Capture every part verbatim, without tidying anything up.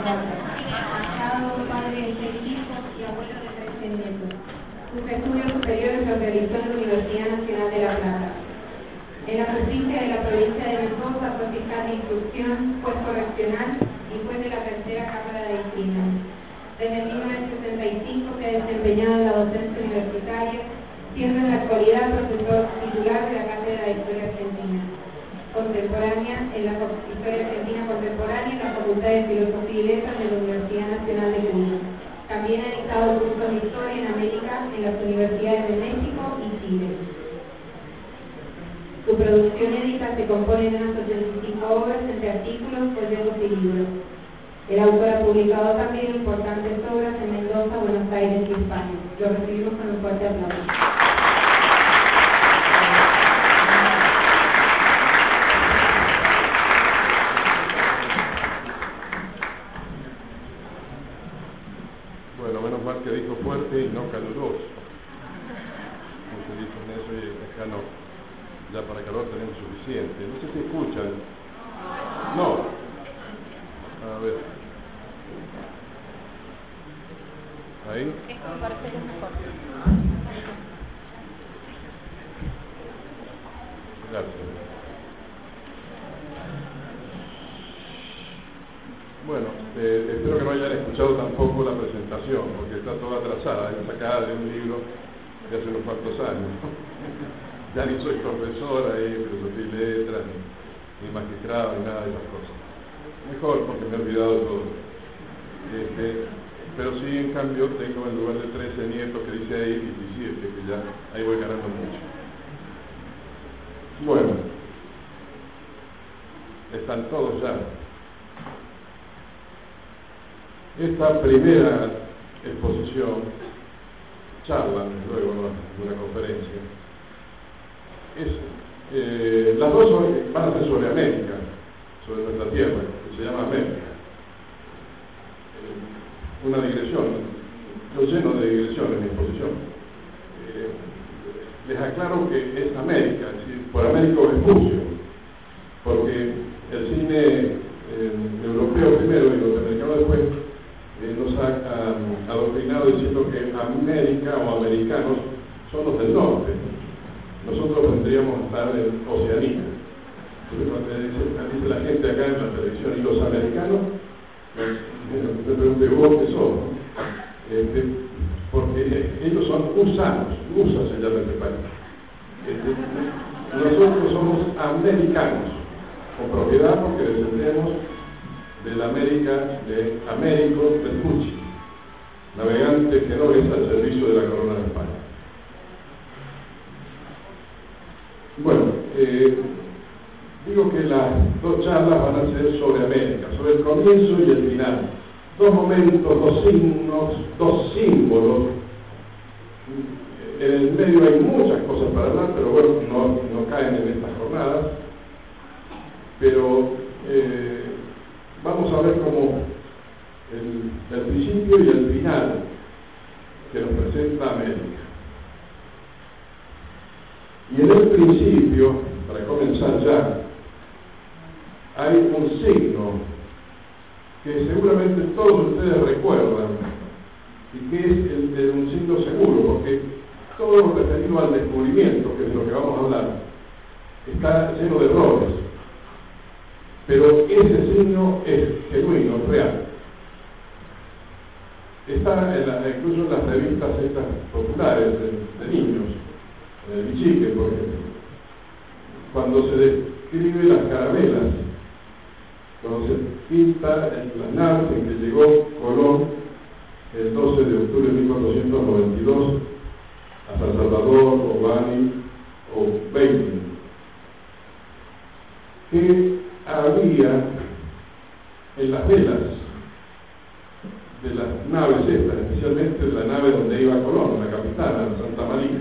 Casado, padre de seis hijos y abuelo de trece nietos. Sus estudios superiores los realizó en la Universidad Nacional de La Plata. En la justicia de la provincia de Mendoza fue fiscal de instrucción, juez correccional y juez de la tercera Cámara de Disciplina. Desde mil novecientos sesenta y cinco se ha desempeñado en la docencia universitaria, siendo en la actualidad profesor titular de la Cátedra de Historia Argentina Contemporánea en la Historia Argentina Contemporánea en la Facultad de Filosofía y Letras de la Universidad Nacional de Cuyo. También ha dictado cursos de Historia en América en las universidades de México y Chile. Su producción édita se compone de unas ochenta y cinco obras entre artículos, folletos y libros. El autor ha publicado también importantes obras en Mendoza, Buenos Aires y España. Lo recibimos con un fuerte aplauso. Bueno, menos mal que dijo fuerte y no caluroso. Muchos dicen eso y acá no. Ya para calor tenemos suficiente. No sé si escuchan. No. A ver. Ahí. Esto me parece que es mejor. Gracias. Bueno, eh, espero que no hayan escuchado tampoco la presentación, porque está toda atrasada, es sacada de un libro de hace unos cuantos años. Ya ni soy profesora de filosofía y letras, ni, ni magistrado, ni nada de esas cosas. Mejor, porque me he olvidado de todo. Este, pero sí, en cambio, tengo en lugar de trece nietos que dice ahí diecisiete, que ya ahí voy ganando mucho. Bueno, están todos ya. Esta primera exposición, charla, luego de una conferencia, es, eh, las dos son, van a ser sobre América, sobre nuestra tierra, que se llama América. Eh, una digresión, yo lleno de digresiones en mi exposición. Eh, les aclaro que es América, es decir, por Américo Vespucio, porque el cine eh, europeo primero y norteamericano después eh, nos ha um, adoctrinado diciendo que América o americanos son los del norte. Nosotros tendríamos que estar en Oceanía. Entonces, cuando dice, dice la gente acá en la televisión, ¿y los americanos? Me pregunté, ¿vos qué son? Este, porque ellos son usanos, U S A se llama este país. Este, nosotros somos americanos, con propiedad porque descendemos de la América de Américo Vespucci, navegante genovés al servicio de la corona de España. Bueno, eh, digo que las dos charlas van a ser sobre América, sobre el comienzo y el final. Dos momentos, dos signos, dos símbolos. En el medio hay muchas cosas para hablar, pero bueno, no, no caen en estas jornadas. Pero eh, vamos a ver cómo el, el principio y el final que nos presenta América. Y en el principio, para comenzar ya, hay un signo que seguramente todos ustedes recuerdan y que es el de un signo seguro, porque todo lo referido al descubrimiento, que es de lo que vamos a hablar, está lleno de errores. Pero ese signo es genuino, real. Está en la, incluso en las revistas estas populares de, de niños, el Bichique, por ejemplo, cuando se describe las carabelas, cuando se pinta las naves en que llegó Colón el doce de octubre de mil cuatrocientos noventa y dos a San Salvador, o Bani, o Beni, que había en las velas de las naves estas, especialmente de la nave donde iba Colón, la capitana, Santa María.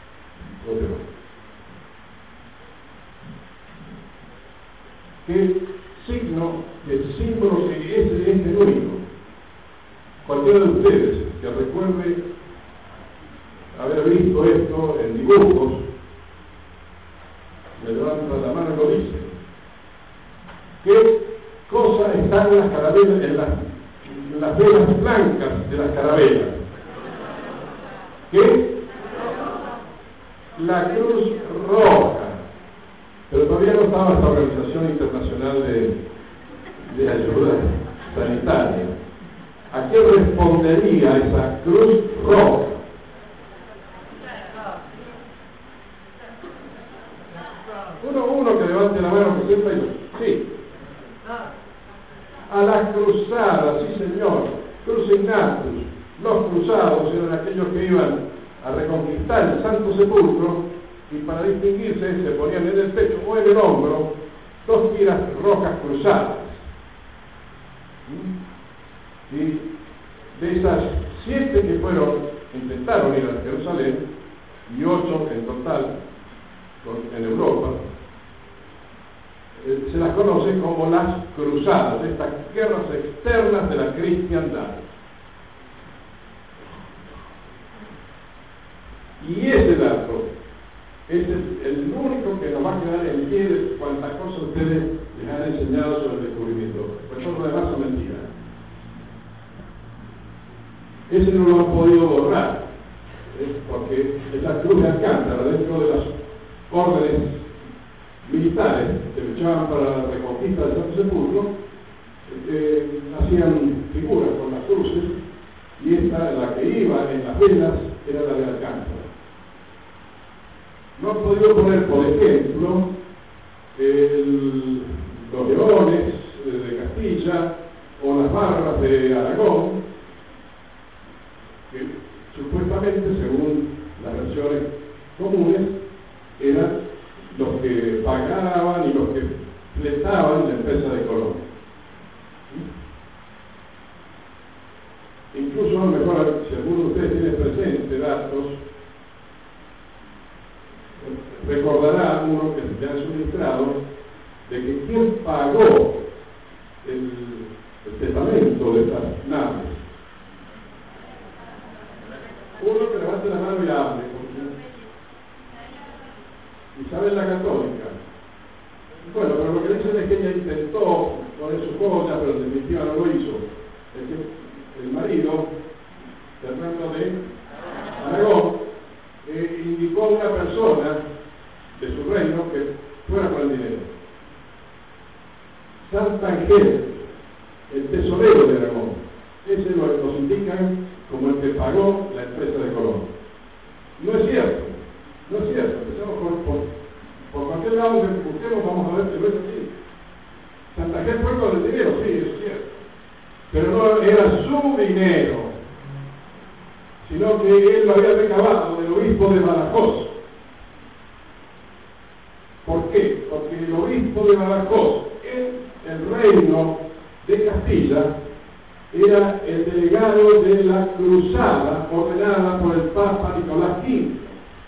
¿Qué signo, el símbolo que ese es genuino? Cualquiera de ustedes que recuerde haber visto esto en dibujos, me levanta la mano y lo dice. ¿Qué cosa están en las carabelas, en las las velas blancas de las carabelas? ¿Qué? La Cruz Roja. Pero todavía no estaba esta Organización Internacional de, de Ayuda Sanitaria. ¿A qué respondería esa Cruz Roja? Uno, uno que levante la mano que sepa yo. Sí. A las cruzadas, sí señor. Crucinatus. Los cruzados eran aquellos que iban a reconquistar el Santo Sepulcro y para distinguirse se ponían en el pecho o en el hombro dos tiras rojas cruzadas. Y de esas siete que fueron, intentaron ir a Jerusalén, y ocho en total en Europa, eh, se las conoce como las cruzadas, estas guerras externas de la cristiandad. Y ese dato es el, el único que nos va a quedar en pie de cuantas cosas ustedes les han enseñado sobre el descubrimiento. Pues todo lo demás son mentiras. Ese no lo han podido borrar, ¿eh? Porque esa cruz de Alcántara, dentro de las órdenes militares que luchaban para la reconquista del Santo Sepulcro, eh, hacían figuras con las cruces, y esta, la que iba en las velas, era la de Alcántara. No han podido poner, por ejemplo, el, los leones de Castilla o las barras de Aragón, que supuestamente, según las versiones comunes, eran los que pagaban y los que fletaban la empresa de Colón. Incluso, a lo mejor, si alguno de ustedes tiene presente datos, recordará uno que se han suministrado de que quién pagó el, el testamento de estas naves. Uno que levante la mano y hable, Isabel la Católica. Bueno, pero lo que dicen es que ella intentó poner su joya, pero en definitiva no lo hizo. Es que el marido, Fernando de Aragón, eh, indicó a una persona de su reino que fuera con el dinero. Sant'Angelo, el tesorero de Aragón, ese lo, nos indican como el que pagó la empresa de Colón. No es cierto, no es cierto. Empezamos por, por, por cualquier lado que busquemos, vamos a ver que no es así. Sant'Angelo fue con el dinero, sí, es cierto, pero no era su dinero, sino que él lo había recabado del obispo de Badajoz. ¿Por qué? Porque el obispo de Badajoz, en el reino de Castilla, era el delegado de la cruzada ordenada por el Papa Nicolás quinto.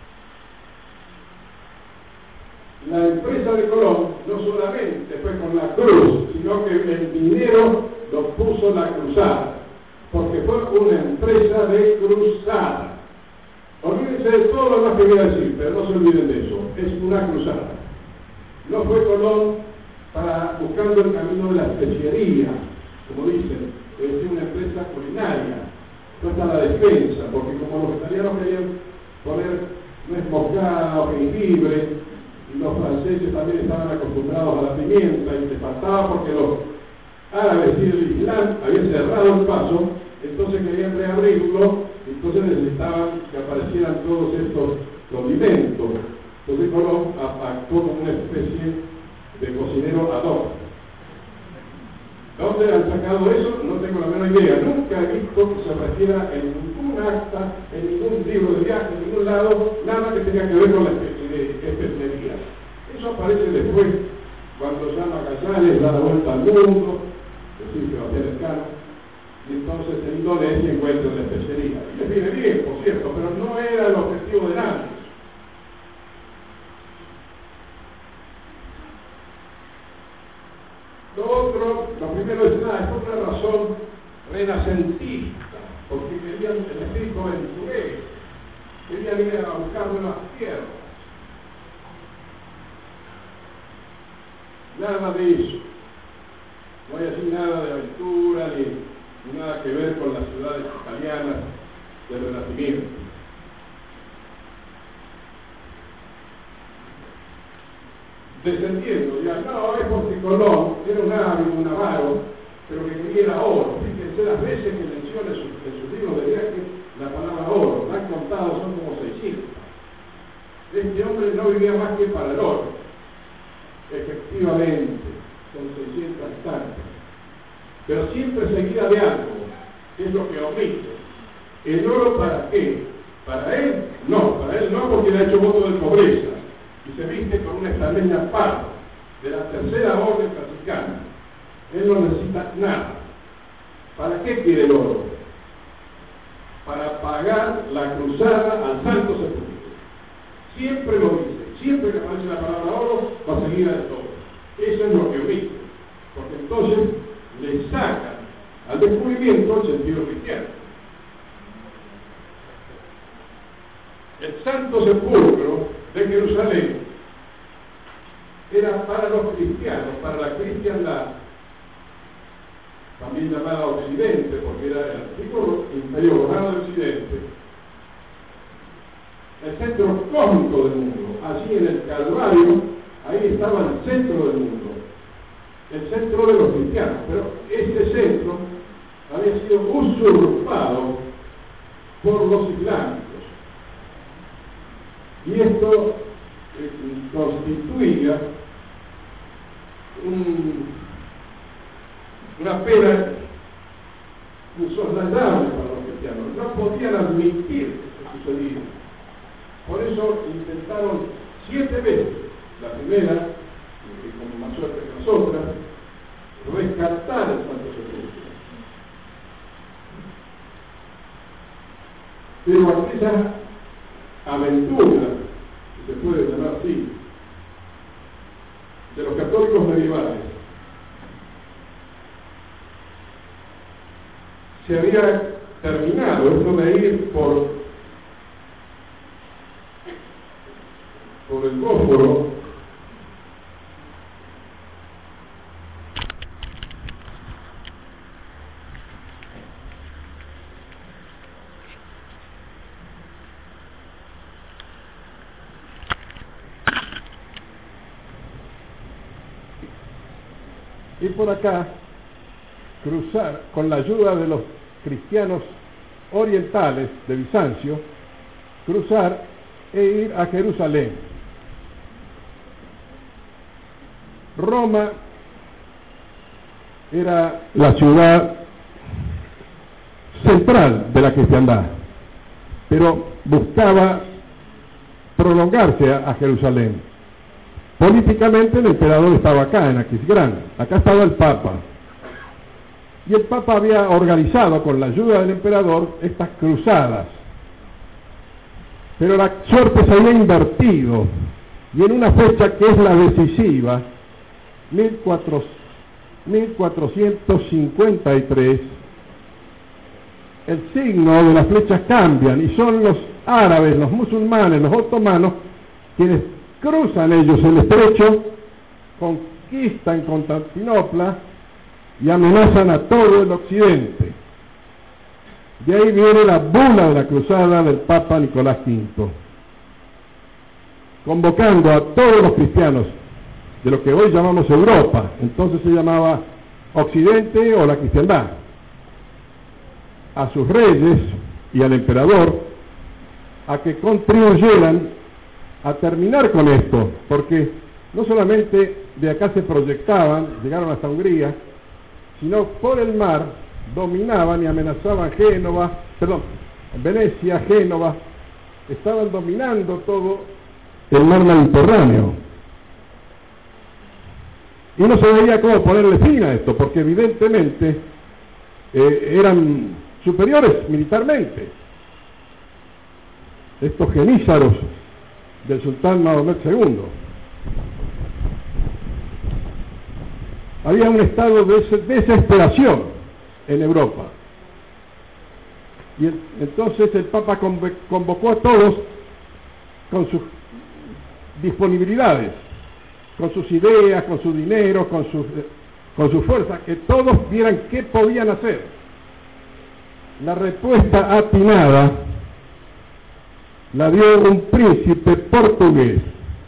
La empresa de Colón no solamente fue con la cruz, sino que el dinero lo puso la cruzada, porque fue una empresa de cruzada. Olvídense de todo lo más que voy a decir, pero no se olviden de eso, es una cruzada. No fue Colón para buscando el camino de la especiería, como dicen, es una empresa culinaria, fue para la defensa, porque como los italianos querían poner nuez moscada o jengibre, y los franceses también estaban acostumbrados a la pimienta, y les faltaba porque los árabes y el Islam habían cerrado el paso, entonces querían reabrirlo, entonces necesitaban que aparecieran todos estos condimentos. Entonces Colón actuó como una especie de cocinero ad hoc. ¿Dónde han sacado eso? No tengo la menor idea. Nunca he visto que se refiera en ningún acta, en ningún libro de viaje, en ningún lado, nada que tenga que ver con la especialidad. Eso aparece después, cuando llama Magallanes, da la vuelta al mundo, es decir, Sebastián Elcano, y entonces en Indonesia encuentra la especialidad. Y les viene bien, por cierto, pero no era el objetivo de nadie. Lo otro, lo primero es nada, es otra razón renacentista, porque querían el espíritu aventurero, querían ir a buscar nuevas tierras. Nada de eso. No hay así nada de aventura, ni, y nada que ver con las ciudades italianas del Renacimiento. Descendiendo, ya no, es porque Colón era un hábil, un avaro, pero que quería oro. Fíjense las veces que menciona en sus, en sus libros de viaje la palabra oro, la han contado, son como seiscientos. Este hombre no vivía más que para el oro. Efectivamente, son seiscientas tantas. Pero siempre seguida de algo, que es lo que omite. ¿El oro para qué? ¿Para él? No, para él no, porque le ha hecho voto de pobreza y se viste con una extremeña parda de la tercera orden franciscana. Él no necesita nada. ¿Para qué quiere el oro? Para pagar la cruzada al Santo Sepulcro. Siempre lo dice, siempre que aparece la palabra oro, va a seguir de todo. Eso es lo que omite, porque entonces le sacan al descubrimiento el sentido cristiano. El Santo Sepulcro de Jerusalén era para los cristianos, para la cristiandad, también llamada Occidente, porque era el antiguo Imperio Romano de Occidente, el centro cósmico del mundo. Allí en el Calvario, ahí estaba el centro del mundo, el centro de los cristianos, pero este centro había sido usurpado por los islámicos. Y esto eh, constituía un, una pena insoslayable para los cristianos. No podían admitir que sucedía. Por eso intentaron siete veces, la primera, y con más suerte que las otras, rescatar el Santo Sepulcro. Pero aquella aventura, si se puede llamar así, de los católicos medievales, se había terminado, esto de ir por, por el Bósforo, y por acá cruzar con la ayuda de los cristianos orientales de Bizancio, cruzar e ir a Jerusalén. Roma era la ciudad central de la cristiandad, pero buscaba prolongarse a, a Jerusalén. Políticamente el emperador estaba acá, en Aquisgrán, acá estaba el Papa. Y el Papa había organizado con la ayuda del emperador estas cruzadas. Pero la suerte se había invertido, y en una fecha que es la decisiva, mil cuatrocientos cincuenta y tres, el signo de las flechas cambian, y son los árabes, los musulmanes, los otomanos, quienes cruzan ellos el estrecho, conquistan Constantinopla y amenazan a todo el occidente. De ahí viene la bula de la cruzada del Papa Nicolás quinto, convocando a todos los cristianos de lo que hoy llamamos Europa, entonces se llamaba Occidente o la cristiandad, a sus reyes y al emperador a que contribuyeran a terminar con esto, porque no solamente de acá se proyectaban, llegaron hasta Hungría, sino por el mar dominaban y amenazaban Génova, perdón, Venecia, Génova, estaban dominando todo el mar Mediterráneo. Y no se veía cómo ponerle fin a esto, porque evidentemente eh, eran superiores militarmente. Estos genízaros del sultán Mahomet segundo. Había un estado de desesperación en Europa. Y el, entonces el Papa convocó a todos con sus disponibilidades, con sus ideas, con su dinero, con sus, con su fuerza, que todos vieran qué podían hacer. La respuesta atinada la dio un príncipe portugués.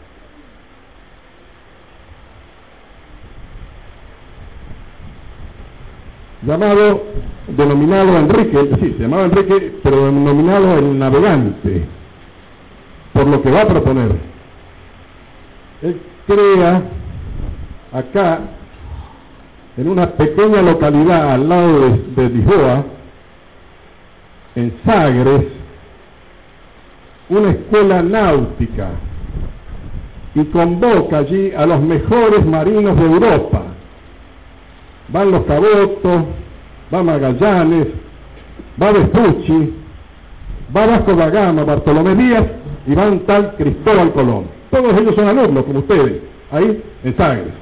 Llamado, denominado Enrique, sí, se llamaba Enrique, pero denominado el navegante, por lo que va a proponer. Él crea acá, en una pequeña localidad al lado de, de Lisboa, en Sagres, una escuela náutica y convoca allí a los mejores marinos de Europa. Van los Caboto, va Magallanes, va Vespucci, va Vasco da Gama, Bartolomé Díaz y va un tal Cristóbal Colón. Todos ellos son alumnos, como ustedes, ahí en Sagres.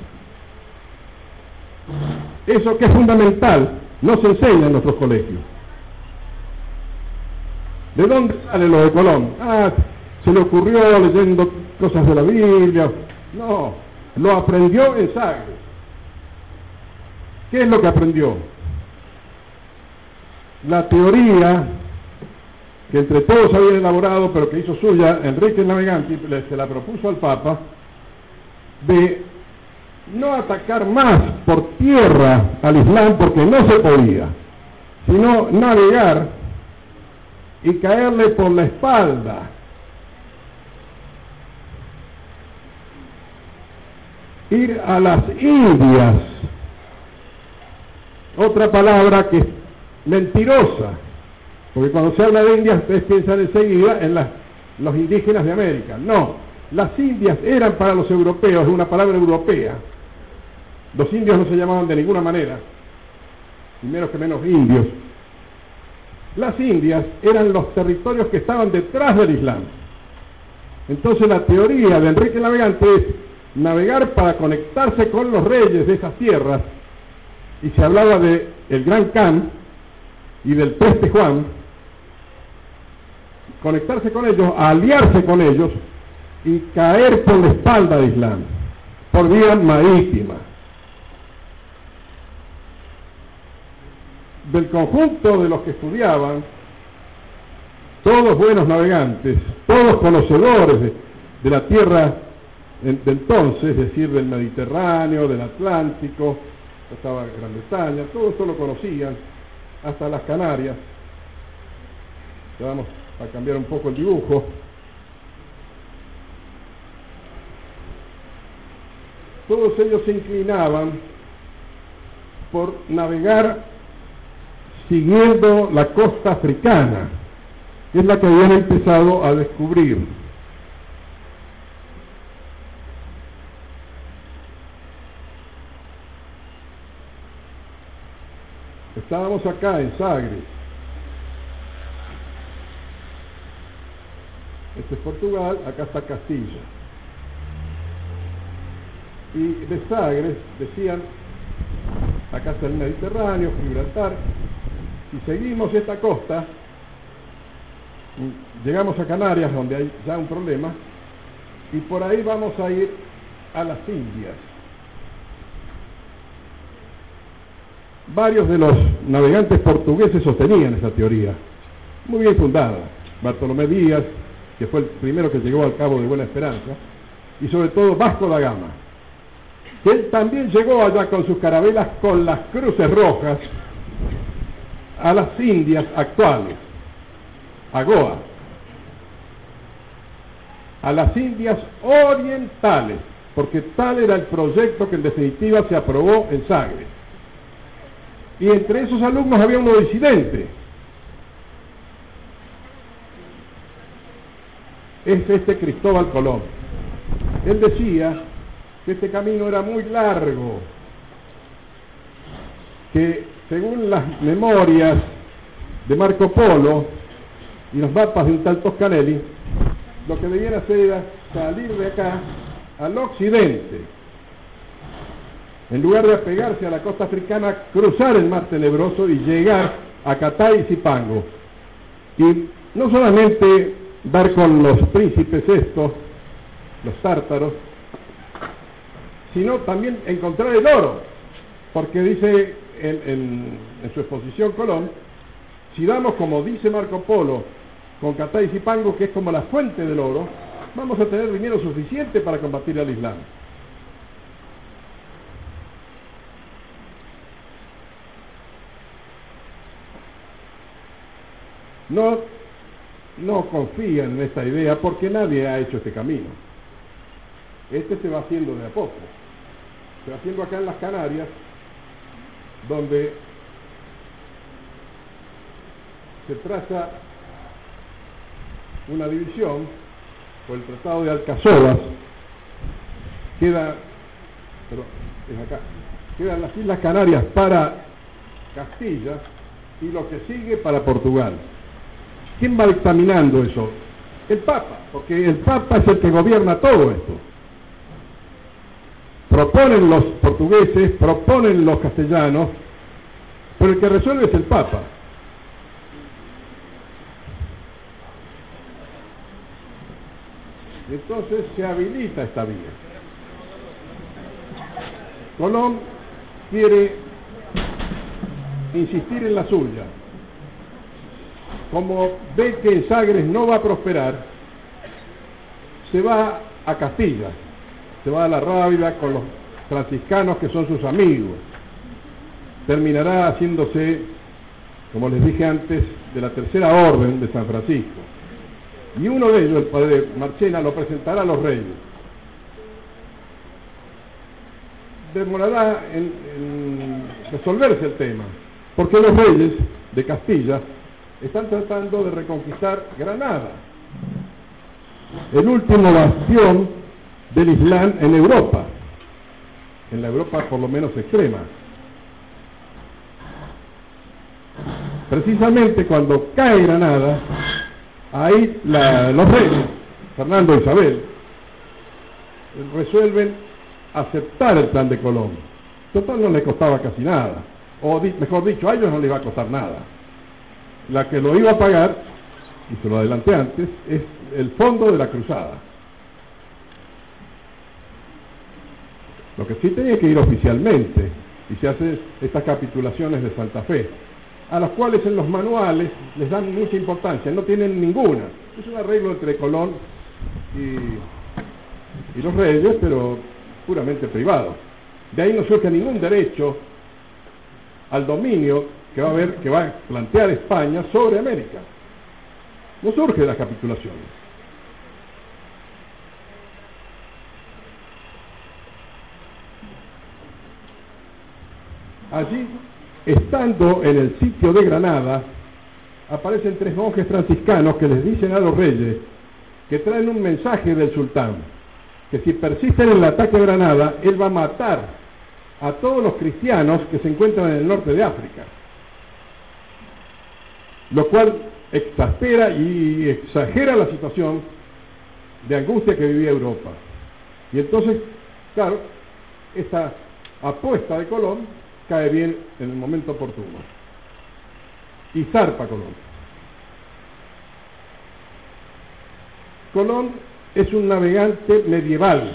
Eso que es fundamental, no se enseña en nuestros colegios. ¿De dónde sale lo de Colón? Ah, se le ocurrió leyendo cosas de la Biblia. No, lo aprendió en Sagres. ¿Qué es lo que aprendió? La teoría que entre todos habían elaborado, pero que hizo suya Enrique el Navegante, y se la propuso al Papa, de no atacar más por tierra al Islam, porque no se podía, sino navegar y caerle por la espalda. Ir a las Indias, otra palabra que es mentirosa, porque cuando se habla de Indias ustedes piensan enseguida en las, los indígenas de América. No, las Indias eran para los europeos, es una palabra europea. Los indios no se llamaban de ninguna manera, ni menos que menos indios. Las Indias eran los territorios que estaban detrás del Islam. Entonces la teoría de Enrique el Navegante es navegar para conectarse con los reyes de esas tierras, y se hablaba de el Gran Khan y del Preste Juan, conectarse con ellos, aliarse con ellos y caer por la espalda de Islam, por vía marítima. Del conjunto de los que estudiaban, todos buenos navegantes, todos conocedores de, de la tierra de entonces, es decir, del Mediterráneo, del Atlántico, estaba Gran Bretaña, todo eso lo conocían, hasta las Canarias. Ya vamos a cambiar un poco el dibujo. Todos ellos se inclinaban por navegar siguiendo la costa africana, que es la que habían empezado a descubrir. Estábamos acá en Sagres. Este es Portugal, acá está Castilla. Y de Sagres decían, acá está el Mediterráneo, Gibraltar. Si seguimos esta costa, llegamos a Canarias, donde hay ya un problema, y por ahí vamos a ir a las Indias. Varios de los navegantes portugueses sostenían esa teoría, muy bien fundada. Bartolomé Díaz, que fue el primero que llegó al Cabo de Buena Esperanza, y sobre todo Vasco da Gama, que él también llegó allá con sus carabelas con las cruces rojas a las Indias actuales, a Goa, a las Indias orientales, porque tal era el proyecto que en definitiva se aprobó en Sagres. Y entre esos alumnos había uno disidente. Es este Cristóbal Colón. Él decía que este camino era muy largo, que según las memorias de Marco Polo y los mapas de un tal Toscanelli, lo que debían hacer era salir de acá al occidente, en lugar de apegarse a la costa africana, cruzar el mar Tenebroso y llegar a Catay y Zipango. Y no solamente dar con los príncipes estos, los tártaros, sino también encontrar el oro, porque dice en, en, en su exposición Colón Si damos, como dice Marco Polo, con Catay y Zipango, que es como la fuente del oro, vamos a tener dinero suficiente para combatir al Islam. No, no confían en esta idea porque nadie ha hecho este camino. Este se va haciendo de a poco. Se va haciendo acá en las Canarias, donde se traza una división por el Tratado de Alcazobas. Queda, pero es acá, quedan las Islas Canarias para Castilla y lo que sigue para Portugal. ¿Quién va dictaminando eso? El Papa, porque el Papa es el que gobierna todo esto. Proponen los portugueses, proponen los castellanos, pero el que resuelve es el Papa. Entonces se habilita esta vía. Colón quiere insistir en la suya. Como ve que en Sagres no va a prosperar, se va a Castilla, se va a la Rábida con los franciscanos que son sus amigos. Terminará haciéndose, como les dije antes, de la tercera orden de San Francisco. Y uno de ellos, el padre Marchena, lo presentará a los reyes. Demorará en, en resolverse el tema, porque los reyes de Castilla están tratando de reconquistar Granada, el último bastión del Islam en Europa, en la Europa por lo menos extrema. Precisamente cuando cae Granada, ahí la, los reyes, Fernando e Isabel, resuelven aceptar el plan de Colón. Total, no le costaba casi nada, o di, mejor dicho, a ellos no les iba a costar nada. La que lo iba a pagar, y se lo adelanté antes, es el fondo de la cruzada. Lo que sí tenía que ir oficialmente, y se hacen estas capitulaciones de Santa Fe, a las cuales en los manuales les dan mucha importancia, no tienen ninguna. Es un arreglo entre Colón y, y los reyes, pero puramente privado. De ahí no surge ningún derecho al dominio que va a haber, que va a plantear España sobre América. No surge de las capitulaciones. Allí, estando en el sitio de Granada, aparecen tres monjes franciscanos que les dicen a los reyes que traen un mensaje del sultán, que si persisten en el ataque a Granada, él va a matar a todos los cristianos que se encuentran en el norte de África, lo cual exaspera y exagera la situación de angustia que vivía Europa. Y entonces, claro, esta apuesta de Colón cae bien en el momento oportuno y zarpa Colón. Colón es un navegante medieval,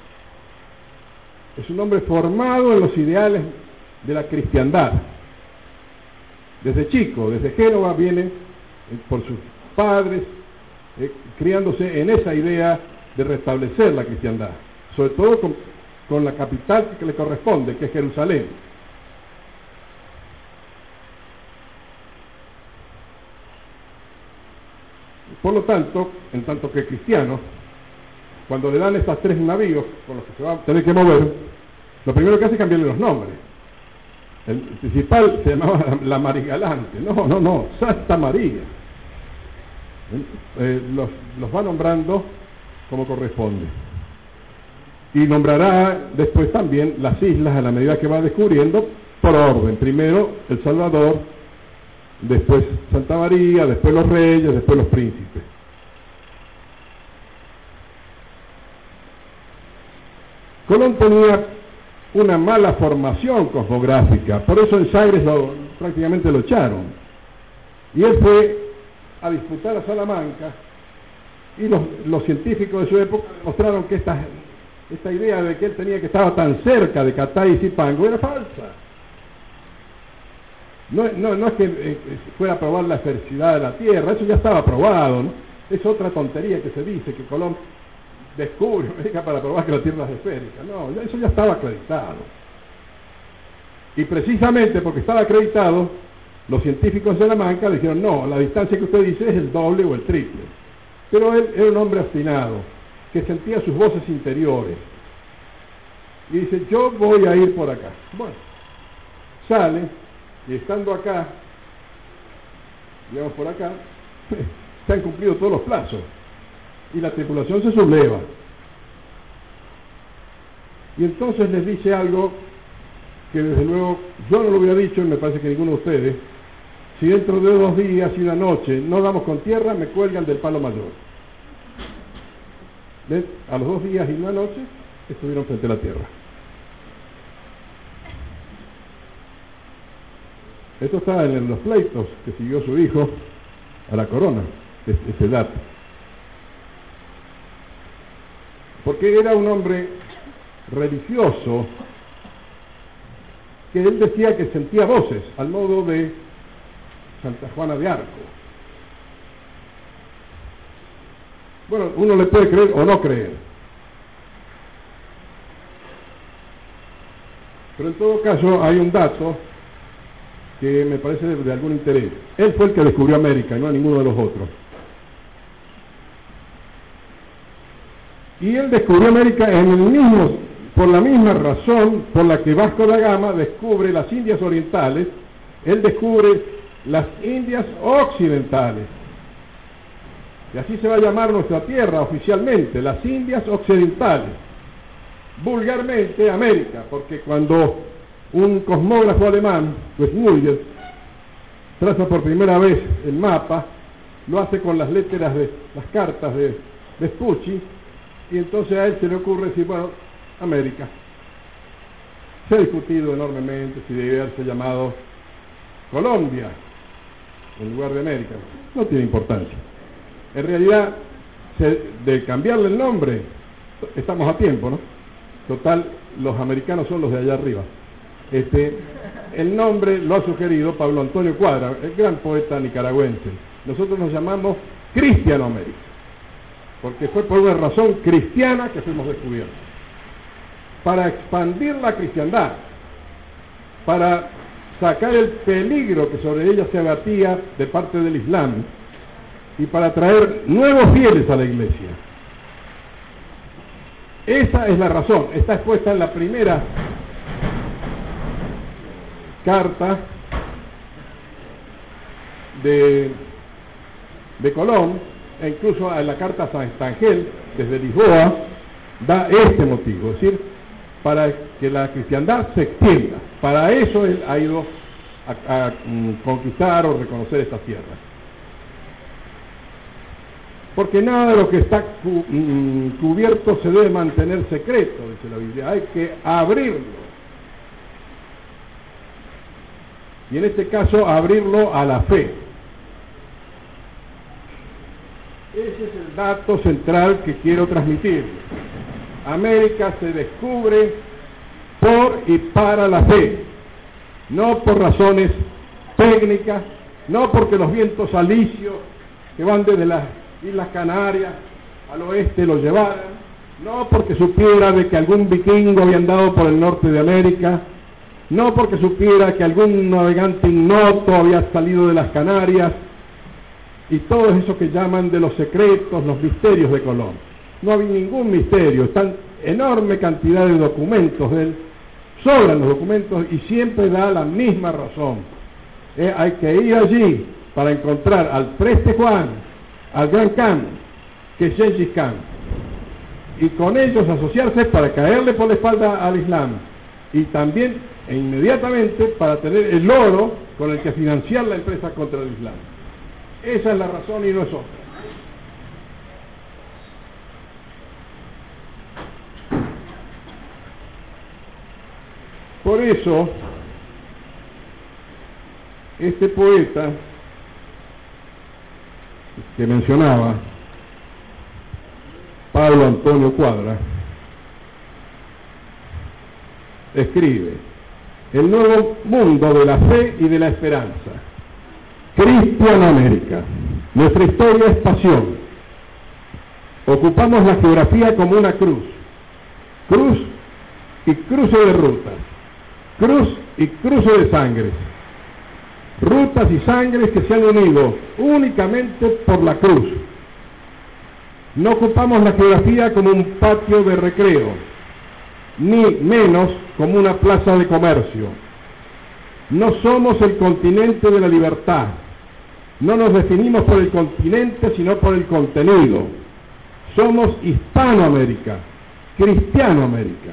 es un hombre formado en los ideales de la cristiandad. Desde chico, desde Génova, viene eh, por sus padres, eh, criándose en esa idea de restablecer la cristiandad, sobre todo con, con la capital que le corresponde, que es Jerusalén. Por lo tanto, en tanto que cristiano, cuando le dan estos tres navíos con los que se va a tener que mover, lo primero que hace es cambiarle los nombres. El principal se llamaba la Marigalante, no, no, no, Santa María. Eh, los, los va nombrando como corresponde. Y nombrará después también las islas a la medida que va descubriendo por orden. Primero El Salvador, después Santa María, después los reyes, después los príncipes. Colón tenía una mala formación cosmográfica, por eso en Sagres lo, prácticamente lo echaron. Y él fue a disputar a Salamanca, y los, los científicos de su época mostraron que esta, esta idea de que él tenía que estar tan cerca de Catay y Zipango era falsa. No, no, no es que eh, fuera a probar la esfericidad de la Tierra, eso ya estaba probado, ¿no? Es otra tontería que se dice, que Colón descubre América para probar que la Tierra es esférica. No, eso ya estaba acreditado. Y precisamente porque estaba acreditado, los científicos de Salamanca le dijeron, no, la distancia que usted dice es el doble o el triple. Pero él era un hombre obstinado, que sentía sus voces interiores. Y dice, yo voy a ir por acá. Bueno, sale, y estando acá, digamos por acá, se han cumplido todos los plazos. Y la tripulación se subleva. Y entonces les dice algo que desde luego yo no lo hubiera dicho, y me parece que ninguno de ustedes. Si dentro de dos días y una noche no damos con tierra, me cuelgan del palo mayor. ¿Ves? A los dos días y una noche estuvieron frente a la tierra. Esto está en los pleitos que siguió su hijo a la corona, ese dato. Porque era un hombre religioso que él decía que sentía voces, al modo de Santa Juana de Arco. Bueno, uno le puede creer o no creer. Pero en todo caso hay un dato que me parece de, de algún interés. Él fue el que descubrió América, y no a ninguno de los otros. Y él descubrió América en el mismo, por la misma razón por la que Vasco da Gama descubre las Indias Orientales. Él descubre las Indias Occidentales. Y así se va a llamar nuestra tierra oficialmente, las Indias Occidentales. Vulgarmente América, porque cuando un cosmógrafo alemán, pues Müller, traza por primera vez el mapa, lo hace con las letras de las cartas de Vespucci, y entonces a él se le ocurre decir, bueno, América. Se ha discutido enormemente si debe haberse llamado Colombia en lugar de América. No tiene importancia. En realidad, se, de cambiarle el nombre, estamos a tiempo, ¿no? Total, los americanos son los de allá arriba. Este, el nombre lo ha sugerido Pablo Antonio Cuadra, el gran poeta nicaragüense. Nosotros nos llamamos Cristianoamérica, porque fue por una razón cristiana que fuimos descubiertos. Para expandir la cristiandad, para sacar el peligro que sobre ella se abatía de parte del Islam, y para traer nuevos fieles a la iglesia. Esa es la razón, está expuesta en la primera carta de, de Colón, e incluso en la carta a San Estangel, desde Lisboa, da este motivo, es decir, para que la cristiandad se extienda. Para eso él ha ido a, a, a conquistar o reconocer estas tierras. Porque nada de lo que está cu mm, cubierto se debe mantener secreto, dice la Biblia, hay que abrirlo. Y en este caso, abrirlo a la fe. Ese es el dato central que quiero transmitir. América se descubre por y para la fe, no por razones técnicas, no porque los vientos alisios que van desde las Islas Canarias al oeste lo llevaran, no porque supiera de que algún vikingo había andado por el norte de América, no porque supiera que algún navegante ignoto había salido de las Canarias, y todo eso que llaman de los secretos, los misterios de Colón. No había ningún misterio, están enorme cantidad de documentos de él, sobran los documentos y siempre da la misma razón. Eh, hay que ir allí para encontrar al Preste Juan, al Gran Khan, que es Gengis Khan, y con ellos asociarse para caerle por la espalda al Islam, y también e inmediatamente para tener el oro con el que financiar la empresa contra el Islam. Esa es la razón y no es otra. Por eso, este poeta que mencionaba, Pablo Antonio Cuadra, escribe: el nuevo mundo de la fe y de la esperanza. Cristianoamérica. Nuestra historia es pasión. Ocupamos la geografía como una cruz. Cruz y cruce de rutas. Cruz y cruce de sangres. Rutas y sangres que se han unido únicamente por la cruz. No ocupamos la geografía como un patio de recreo, ni menos como una plaza de comercio. No somos el continente de la libertad. No nos definimos por el continente, sino por el contenido. Somos Hispanoamérica, Cristianoamérica.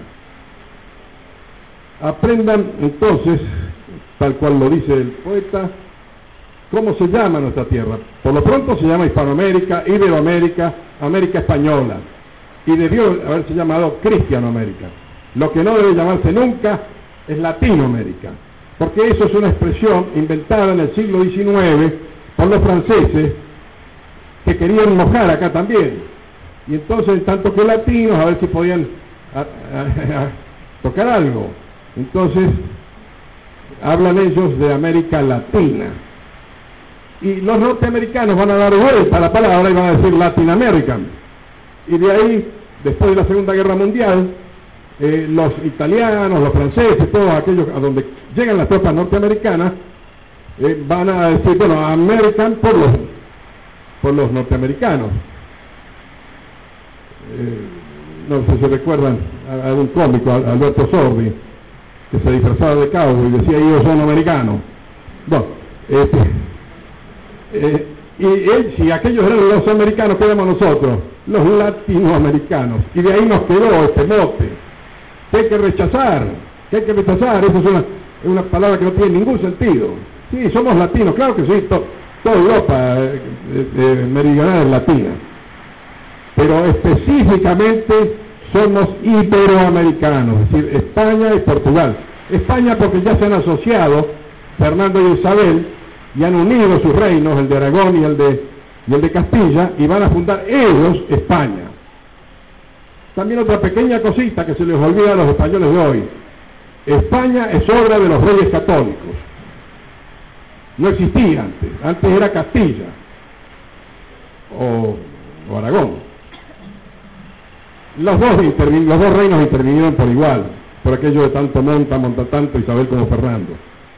Aprendan entonces, tal cual lo dice el poeta, cómo se llama nuestra tierra. Por lo pronto se llama Hispanoamérica, Iberoamérica, América Española, y debió haberse llamado Cristianoamérica. Lo que no debe llamarse nunca es Latinoamérica, porque eso es una expresión inventada en el siglo diecinueve por los franceses, que querían mojar acá también, y entonces tanto que latinos, a ver si podían a, a, a tocar algo. Entonces hablan ellos de América Latina, y los norteamericanos van a dar vuelta a la palabra y van a decir Latin American, y de ahí, después de la Segunda Guerra Mundial, eh, los italianos, los franceses, todos aquellos a donde llegan las tropas norteamericanas, eh, van a decir, bueno, American por los, por los norteamericanos. Eh, no sé si recuerdan a, a un cómico, a, a Alberto Sordi, que se disfrazaba de cowboy y decía, ellos son americanos. Bueno, este, eh, y él, si aquellos eran los americanos, ¿qué éramos nosotros? Los latinoamericanos. Y de ahí nos quedó este mote, que hay que rechazar, que hay que rechazar. Esa es una, una palabra que no tiene ningún sentido. Sí, somos latinos, claro que sí, to, toda Europa eh, eh, meridional es latina. Pero específicamente somos iberoamericanos, es decir, España y Portugal. España porque ya se han asociado Fernando y Isabel y han unido sus reinos, el de Aragón y el de, y el de Castilla, y van a fundar ellos España. También otra pequeña cosita que se les olvida a los españoles de hoy. España es obra de los reyes católicos. No existía antes, antes era Castilla o, o Aragón. Los dos, los dos reinos intervinieron por igual, por aquello de tanto monta, monta tanto Isabel como Fernando.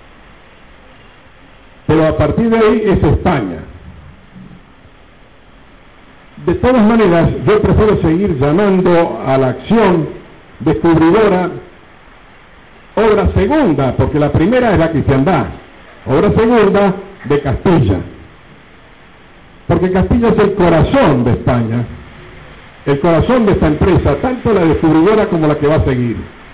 Pero a partir de ahí es España. De todas maneras, yo prefiero seguir llamando a la acción descubridora obra segunda, porque la primera es la cristiandad, obra segunda de Castilla. Porque Castilla es el corazón de España, el corazón de esta empresa, tanto la descubridora como la que va a seguir.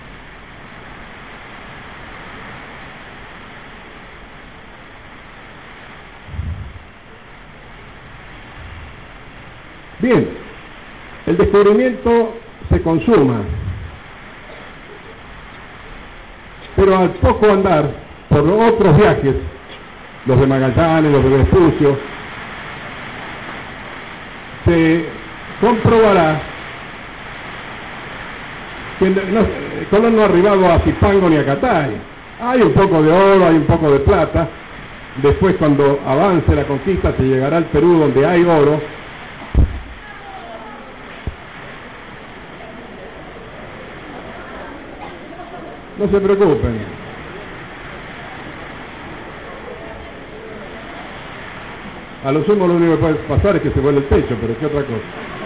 Bien, el descubrimiento se consuma, pero al poco andar por otros viajes, los de Magallanes, los de Vespucio, se comprobará que no, Colón no ha arribado a Zipango ni a Catay. Hay un poco de oro, hay un poco de plata. Después, cuando avance la conquista, se llegará al Perú donde hay oro. No se preocupen. A lo sumo lo único que puede pasar es que se vuelve el techo, pero ¿qué otra cosa?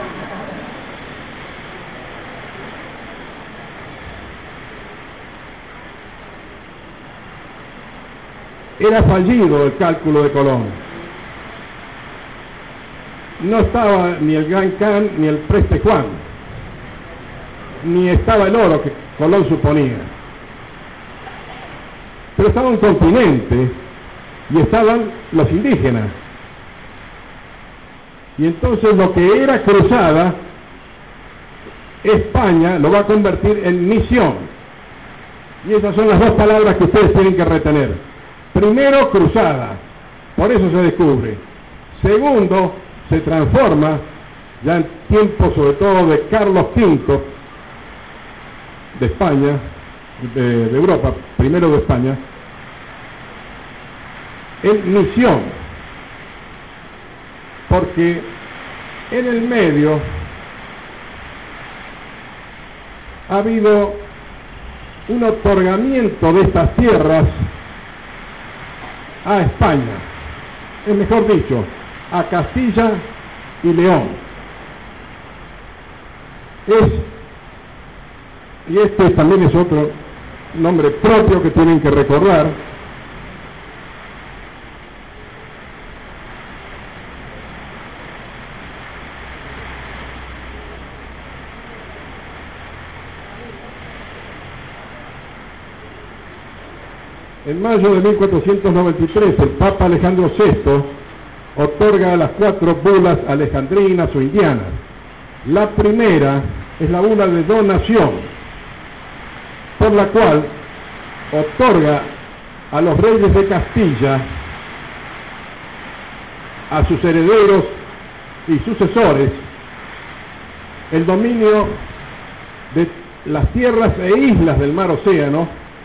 Era fallido el cálculo de Colón. No estaba ni el Gran Khan ni el Preste Juan, ni estaba el oro que Colón suponía. Pero estaba un continente y estaban los indígenas. Y entonces lo que era cruzada, España lo va a convertir en misión. Y esas son las dos palabras que ustedes tienen que retener. Primero, cruzada, por eso se descubre. Segundo, se transforma, ya en tiempo sobre todo de Carlos quinto, de España, de, de Europa, primero de España, en misión, porque en el medio ha habido un otorgamiento de estas tierras a España, es mejor dicho, a Castilla y León. Es, y este también es otro nombre propio que tienen que recordar, en mayo de mil cuatrocientos noventa y tres, el Papa Alejandro sexto otorga las cuatro bulas alejandrinas o indianas. La primera es la bula de donación, por la cual otorga a los reyes de Castilla, a sus herederos y sucesores, el dominio de las tierras e islas del mar Océano,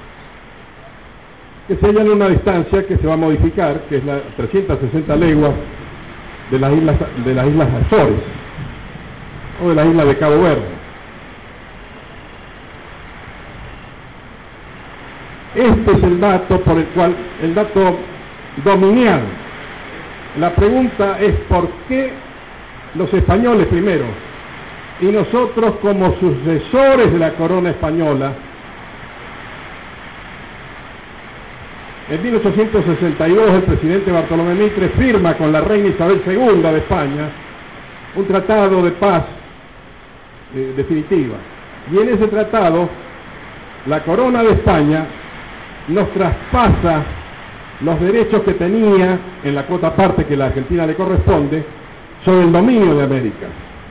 que se hallan en una distancia que se va a modificar, que es la trescientas sesenta leguas de las islas de las islas Azores o de la isla de Cabo Verde. Este es el dato por el cual, el dato dominial. La pregunta es ¿por qué los españoles primero y nosotros como sucesores de la corona española en mil ochocientos sesenta y dos el presidente Bartolomé Mitre firma con la reina Isabel segunda de España un tratado de paz eh, definitiva? Y en ese tratado la corona de España nos traspasa los derechos que tenía en la cuota parte que la Argentina le corresponde sobre el dominio de América.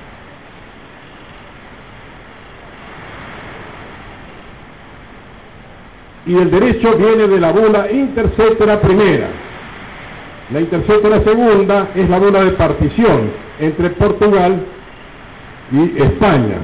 Y el derecho viene de la bula intercetera primera. La intercetera segunda es la bula de partición entre Portugal y España.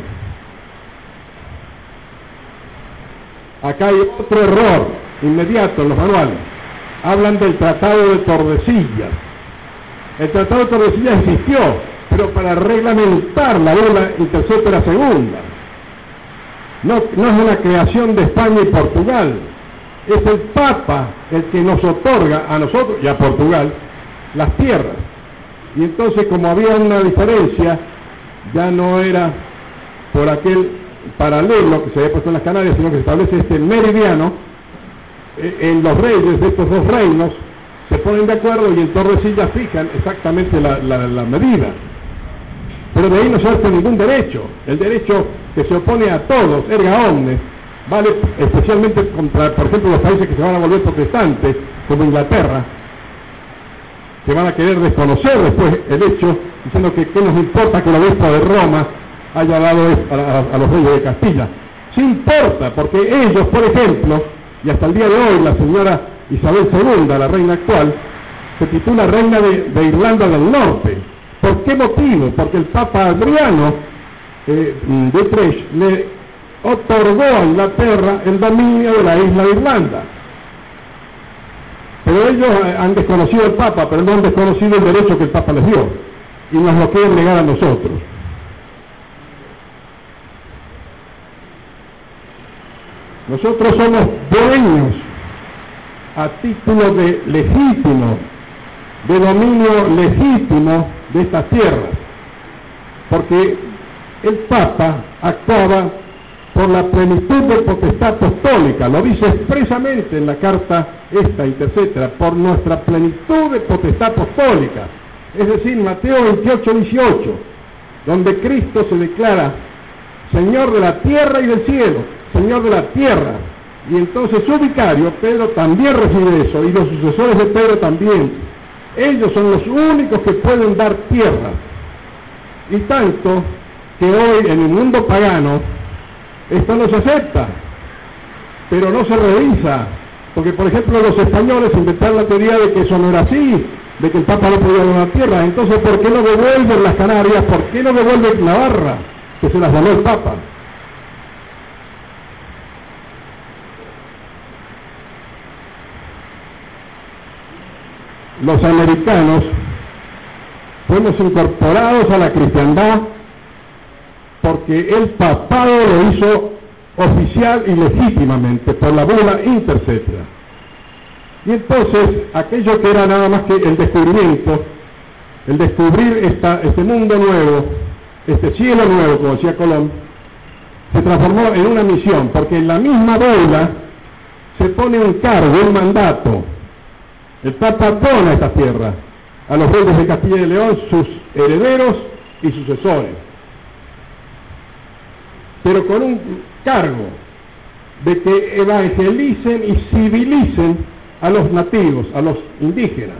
Acá hay otro error inmediato en los manuales. Hablan del Tratado de Tordesillas. El Tratado de Tordesillas existió, pero para reglamentar la bula intercetera segunda. No, no es una creación de España y Portugal, es el Papa el que nos otorga a nosotros y a Portugal las tierras. Y entonces, como había una diferencia, ya no era por aquel paralelo que se había puesto en las Canarias, sino que se establece este meridiano, eh, en los reyes de estos dos reinos se ponen de acuerdo y en Tordesillas fijan exactamente la, la, la medida. Pero de ahí no se hace ningún derecho. El derecho que se opone a todos, erga omnes, vale especialmente contra, por ejemplo, los países que se van a volver protestantes, como Inglaterra, que van a querer desconocer después el hecho, diciendo que qué nos importa que la obispa de Roma haya dado a, a, a los reyes de Castilla. Sí importa, porque ellos, por ejemplo, y hasta el día de hoy la señora Isabel segunda, la reina actual, se titula reina de, de Irlanda del Norte. ¿Por qué motivo? Porque el Papa Adriano eh, de Utrecht le otorgó a Inglaterra el dominio de la isla de Irlanda. Pero ellos han desconocido al Papa, pero no han desconocido el derecho que el Papa les dio, y nos lo quieren negar a nosotros. Nosotros somos dueños a título de legítimo, de dominio legítimo de estas tierras, porque el Papa actuaba por la plenitud de potestad apostólica, lo dice expresamente en la carta esta intercetera, por nuestra plenitud de potestad apostólica, es decir, Mateo veintiocho, dieciocho, donde Cristo se declara Señor de la tierra y del cielo, Señor de la tierra, y entonces su vicario, Pedro, también recibe eso, y los sucesores de Pedro también. Ellos son los únicos que pueden dar tierra, y tanto que hoy en el mundo pagano esto no se acepta, pero no se revisa, porque por ejemplo los españoles inventaron la teoría de que eso no era así, de que el Papa no podía donar tierra. Entonces, ¿por qué no devuelven las Canarias? ¿Por qué no devuelven Navarra, que se las donó el Papa? los americanos fuimos incorporados a la cristiandad porque el papado lo hizo oficial y legítimamente por la bula Intercetera. Y entonces aquello que era nada más que el descubrimiento, el descubrir esta, este mundo nuevo, este cielo nuevo, como decía Colón, se transformó en una misión, porque en la misma bula se pone un cargo, un mandato. El Papa dona esta tierra a los reyes de Castilla y León, sus herederos y sucesores, pero con un cargo de que evangelicen y civilicen a los nativos, a los indígenas.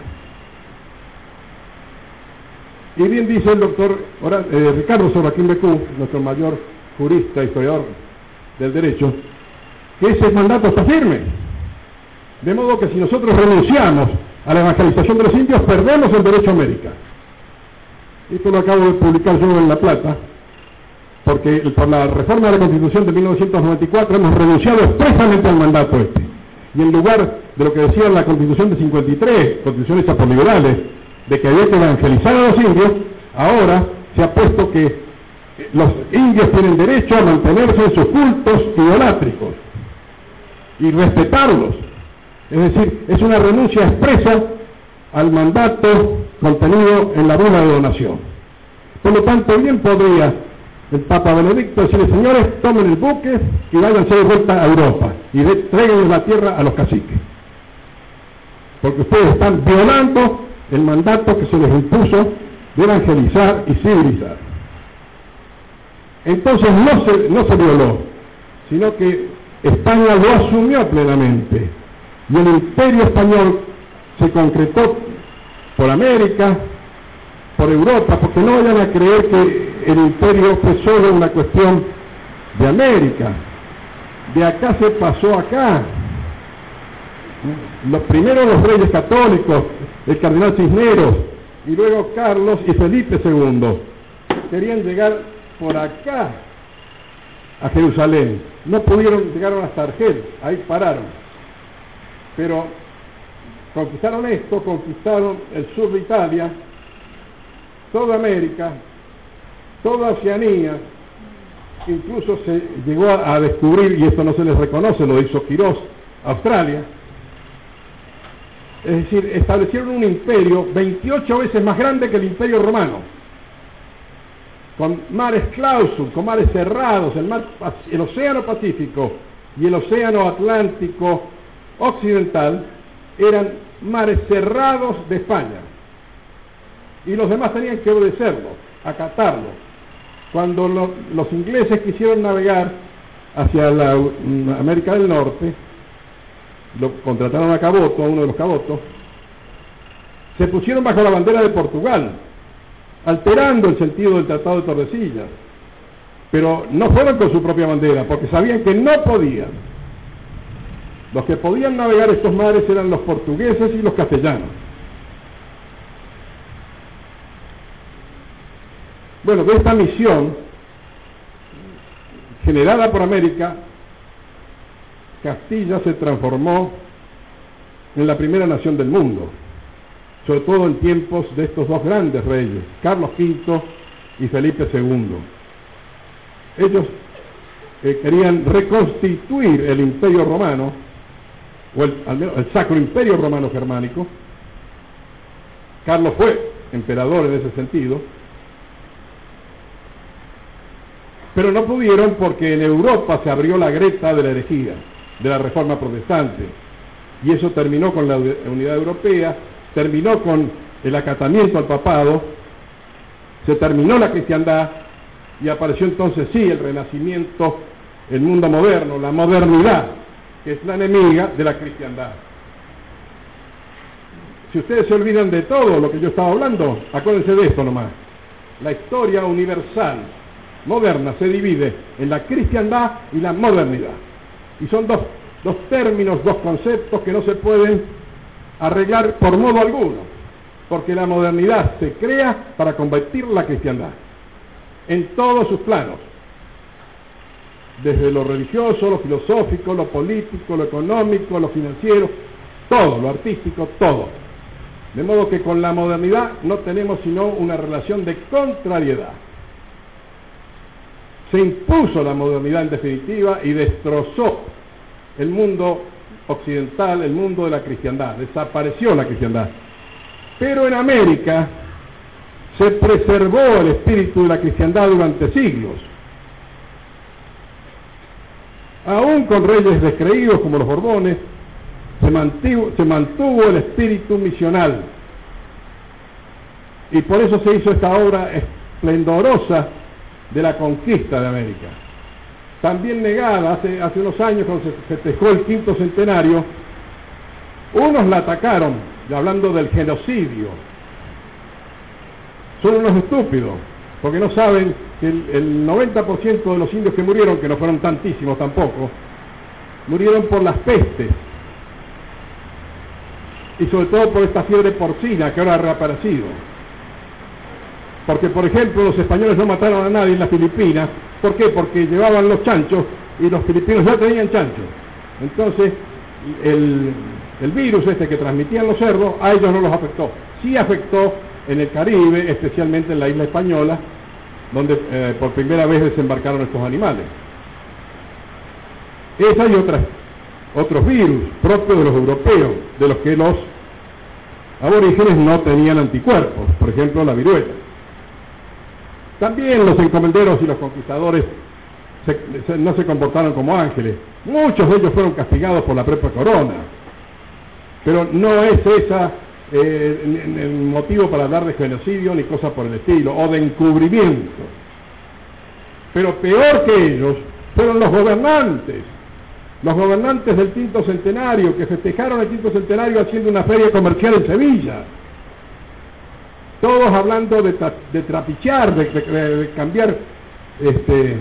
Y bien dice el doctor eh, Ricardo Sorraquín Becú, nuestro mayor jurista, historiador del derecho, que ese mandato está firme. De modo que si nosotros renunciamos a la evangelización de los indios, perdemos el derecho a América. Esto lo acabo de publicar yo en La Plata, porque por la reforma de la Constitución de mil novecientos noventa y cuatro hemos renunciado expresamente al mandato este. Y en lugar de lo que decía la Constitución de cincuenta y tres, Constitución hecha por liberales, de que había que evangelizar a los indios, ahora se ha puesto que los indios tienen derecho a mantenerse en sus cultos idolátricos y respetarlos. Es decir, es una renuncia expresa al mandato contenido en la bula de donación. Por lo tanto, bien podría el Papa Benedicto decirle: señores, tomen el buque y váyanse de vuelta a Europa y traigan la tierra a los caciques, porque ustedes están violando el mandato que se les impuso de evangelizar y civilizar. Entonces no se, no se violó, sino que España lo asumió plenamente, y el imperio español se concretó por América, por Europa, porque no vayan a creer que el imperio fue solo una cuestión de América. De acá se pasó acá. Los primeros los reyes católicos, el cardenal Cisneros, y luego Carlos y Felipe segundo, querían llegar por acá a Jerusalén. No pudieron, llegaron hasta Argel, ahí pararon. Pero conquistaron esto, conquistaron el sur de Italia, toda América, toda Oceanía, incluso se llegó a, a descubrir, y esto no se les reconoce, lo hizo Quirós, Australia. Es decir, establecieron un imperio veintiocho veces más grande que el imperio romano, con mares clausus, con mares cerrados, el, mar, el océano Pacífico y el océano Atlántico occidental eran mares cerrados de España, y los demás tenían que obedecerlo, acatarlo. Cuando lo, los ingleses quisieron navegar hacia la um, América del Norte, lo contrataron a Caboto, a uno de los Cabotos, se pusieron bajo la bandera de Portugal, alterando el sentido del Tratado de Tordesillas, pero no fueron con su propia bandera, porque sabían que no podían. Los que podían navegar estos mares eran los portugueses y los castellanos. Bueno, de esta misión generada por América, Castilla se transformó en la primera nación del mundo, sobre todo en tiempos de estos dos grandes reyes, Carlos quinto y Felipe segundo. Ellos eh, querían reconstituir el imperio romano, o el, al menos el Sacro Imperio Romano Germánico. Carlos fue emperador en ese sentido, pero no pudieron porque en Europa se abrió la grieta de la herejía, de la reforma protestante, y eso terminó con la unidad europea, terminó con el acatamiento al papado, se terminó la cristiandad, y apareció entonces sí el renacimiento, el mundo moderno, la modernidad, que es la enemiga de la cristiandad. Si ustedes se olvidan de todo lo que yo estaba hablando, acuérdense de esto nomás: la historia universal moderna se divide en la cristiandad y la modernidad, y son dos, dos términos, dos conceptos que no se pueden arreglar por modo alguno, porque la modernidad se crea para combatir la cristiandad en todos sus planos, desde lo religioso, lo filosófico, lo político, lo económico, lo financiero, todo, lo artístico, todo. De modo que con la modernidad no tenemos sino una relación de contrariedad. Se impuso la modernidad en definitiva y destrozó el mundo occidental, el mundo de la cristiandad. Desapareció la cristiandad. Pero en América se preservó el espíritu de la cristiandad durante siglos. Aún con reyes descreídos como los Borbones, se mantuvo, se mantuvo el espíritu misional. Y por eso se hizo esta obra esplendorosa de la conquista de América. También negada hace, hace unos años, cuando se festejó el quinto centenario, unos la atacaron, y hablando del genocidio. Son unos estúpidos, porque no saben que el, el noventa por ciento de los indios que murieron, que no fueron tantísimos tampoco, murieron por las pestes, y sobre todo por esta fiebre porcina que ahora ha reaparecido. Porque, por ejemplo, los españoles no mataron a nadie en las Filipinas. ¿Por qué? Porque llevaban los chanchos y los filipinos ya tenían chanchos. Entonces, el, el virus este que transmitían los cerdos, a ellos no los afectó. Sí afectó en el Caribe, especialmente en la isla española, donde eh, por primera vez desembarcaron estos animales. Esa y otras, otros virus propios de los europeos, de los que los aborígenes no tenían anticuerpos, por ejemplo la viruela. También los encomenderos y los conquistadores se, se, no se comportaron como ángeles. Muchos de ellos fueron castigados por la propia corona. Pero no es esa eh, el motivo para hablar de genocidio ni cosa por el estilo, o de encubrimiento. Pero peor que ellos fueron los gobernantes. Los gobernantes del quinto centenario, que festejaron el quinto centenario haciendo una feria comercial en Sevilla. Todos hablando de, tra de trapichear, de, de, de cambiar este,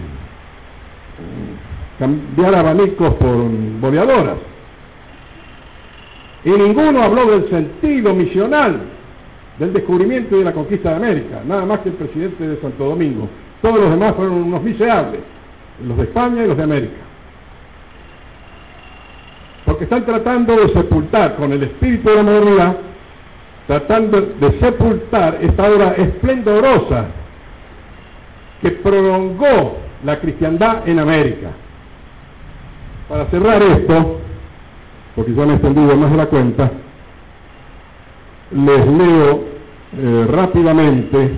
cambiar abanicos por boleadoras. Y ninguno habló del sentido misional del descubrimiento y de la conquista de América, nada más que el presidente de Santo Domingo. Todos los demás fueron unos miserables, los de España y los de América. Porque están tratando de sepultar con el espíritu de la modernidad, tratando de sepultar esta obra esplendorosa que prolongó la cristiandad en América. Para cerrar esto, porque ya me he extendido más de la cuenta, les leo eh, rápidamente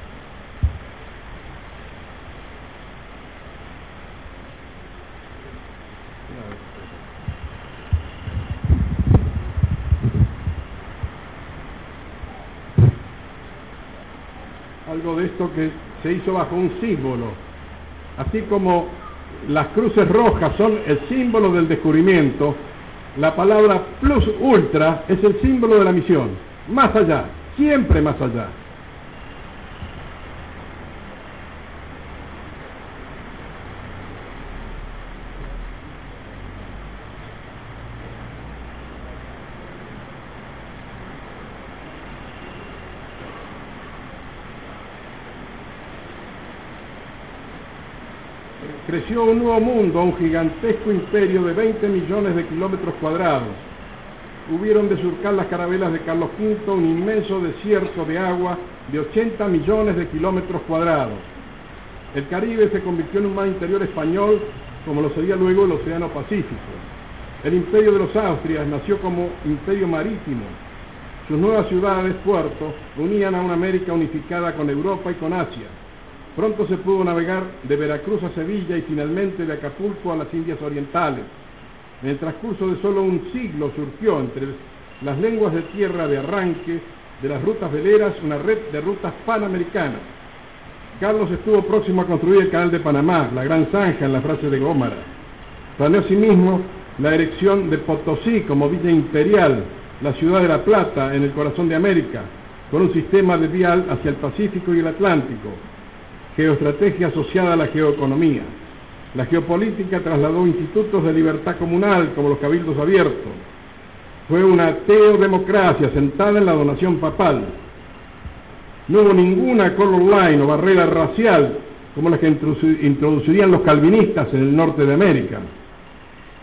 algo de esto que se hizo bajo un símbolo, así como las cruces rojas son el símbolo del descubrimiento. La palabra plus ultra es el símbolo de la misión, más allá, siempre más allá. Creció un nuevo mundo, un gigantesco imperio de veinte millones de kilómetros cuadrados. Hubieron de surcar las carabelas de Carlos quinto un inmenso desierto de agua de ochenta millones de kilómetros cuadrados. El Caribe se convirtió en un mar interior español, como lo sería luego el Océano Pacífico. El imperio de los Austrias nació como imperio marítimo. Sus nuevas ciudades, puertos, unían a una América unificada con Europa y con Asia. Pronto se pudo navegar de Veracruz a Sevilla y finalmente de Acapulco a las Indias Orientales. En el transcurso de solo un siglo surgió entre las lenguas de tierra de arranque de las rutas veleras una red de rutas panamericanas. Carlos estuvo próximo a construir el Canal de Panamá, la Gran Zanja en la frase de Gómara. Planeó asimismo la erección de Potosí como villa imperial, la ciudad de La Plata en el corazón de América, con un sistema de vial hacia el Pacífico y el Atlántico. Geoestrategia asociada a la geoeconomía. La geopolítica trasladó institutos de libertad comunal, como los cabildos abiertos. Fue una teodemocracia sentada en la donación papal. No hubo ninguna color line o barrera racial, como las que introducirían los calvinistas en el norte de América.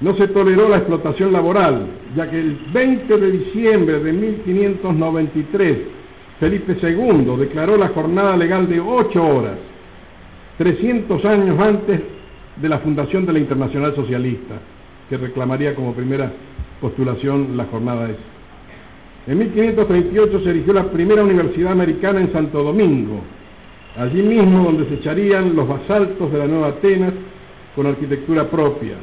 No se toleró la explotación laboral, ya que el veinte de diciembre de mil quinientos noventa y tres, Felipe segundo declaró la jornada legal de ocho horas, trescientos años antes de la fundación de la Internacional Socialista, que reclamaría como primera postulación la jornada esa. En mil quinientos treinta y ocho se erigió la primera universidad americana en Santo Domingo, allí mismo donde se echarían los basaltos de la Nueva Atenas con arquitectura propia.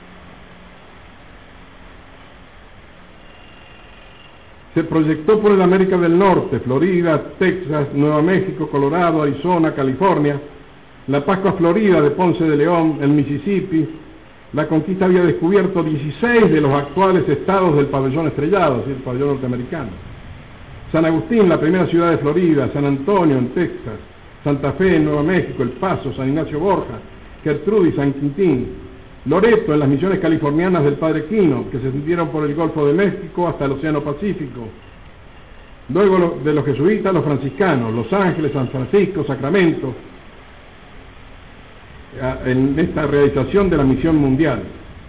Se proyectó por el América del Norte, Florida, Texas, Nueva México, Colorado, Arizona, California, la Pascua Florida de Ponce de León, el Mississippi. La conquista había descubierto dieciséis de los actuales estados del pabellón estrellado, es decir, el pabellón norteamericano. San Agustín, la primera ciudad de Florida, San Antonio en Texas, Santa Fe en Nueva México, El Paso, San Ignacio Borja, Gertrudis, San Quintín, Loreto en las misiones californianas del Padre Quino, que se extendieron por el Golfo de México hasta el Océano Pacífico. Luego de los jesuitas, los franciscanos, Los Ángeles, San Francisco, Sacramento, en esta realización de la misión mundial.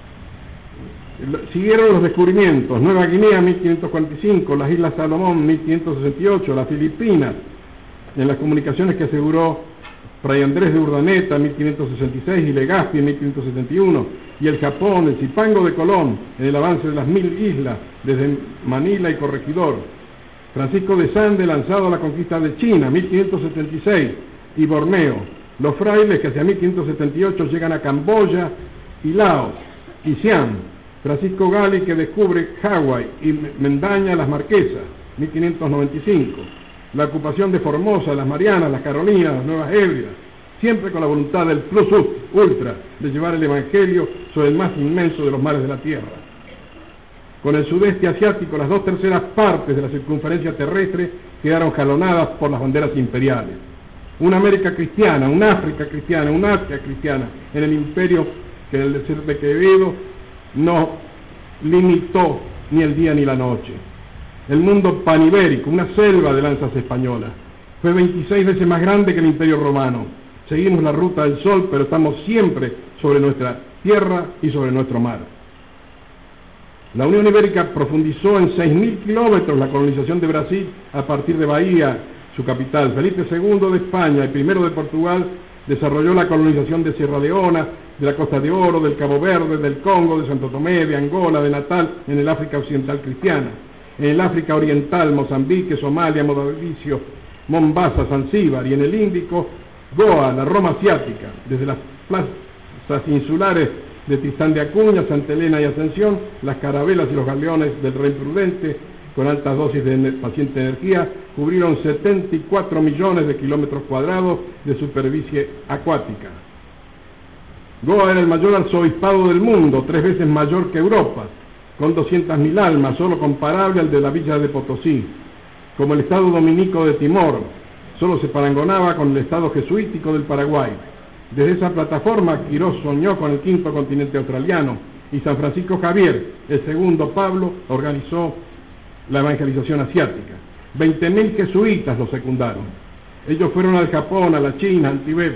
Siguieron los descubrimientos: Nueva Guinea mil quinientos cuarenta y cinco, las Islas Salomón mil quinientos sesenta y ocho, las Filipinas, en las comunicaciones que aseguró Fray Andrés de Urdaneta, mil quinientos sesenta y seis, y Legazpi, en mil quinientos setenta y uno, y el Japón, el Zipango de Colón, en el avance de las mil islas, desde Manila y Corregidor. Francisco de Sande, lanzado a la conquista de China, mil quinientos setenta y seis, y Borneo. Los frailes que hacia mil quinientos setenta y ocho llegan a Camboya y Laos, y Siam. Francisco Gali, que descubre Hawái y Mendaña, las Marquesas, mil quinientos noventa y cinco. La ocupación de Formosa, las Marianas, las Carolinas, las Nuevas Hébridas, siempre con la voluntad del plus ultra de llevar el Evangelio sobre el más inmenso de los mares de la tierra. Con el sudeste asiático, las dos terceras partes de la circunferencia terrestre quedaron jalonadas por las banderas imperiales. Una América cristiana, una África cristiana, una Asia cristiana, en el imperio que el desierto de Quevedo no limitó ni el día ni la noche. El mundo panibérico, una selva de lanzas españolas, fue veintiséis veces más grande que el Imperio Romano. Seguimos la ruta del sol, pero estamos siempre sobre nuestra tierra y sobre nuestro mar. La Unión Ibérica profundizó en seis mil kilómetros la colonización de Brasil a partir de Bahía, su capital. Felipe segundo de España y primero de Portugal desarrolló la colonización de Sierra Leona, de la Costa de Oro, del Cabo Verde, del Congo, de Santo Tomé, de Angola, de Natal, en el África Occidental cristiana. En el África Oriental, Mozambique, Somalia, Mogadiscio, Mombasa, Zanzíbar, y en el Índico, Goa, la Roma asiática, desde las plazas insulares de Tristán de Acuña, Santa Elena y Ascensión, las carabelas y los galeones del Rey Prudente, con altas dosis de paciente energía, cubrieron setenta y cuatro millones de kilómetros cuadrados de superficie acuática. Goa era el mayor arzobispado del mundo, tres veces mayor que Europa, con doscientas mil almas, solo comparable al de la villa de Potosí. Como el Estado dominico de Timor, solo se parangonaba con el Estado jesuítico del Paraguay. Desde esa plataforma, Quirós soñó con el quinto continente australiano, y San Francisco Javier, el segundo Pablo, organizó la evangelización asiática. veinte mil jesuitas lo secundaron. Ellos fueron al Japón, a la China, al Tibet.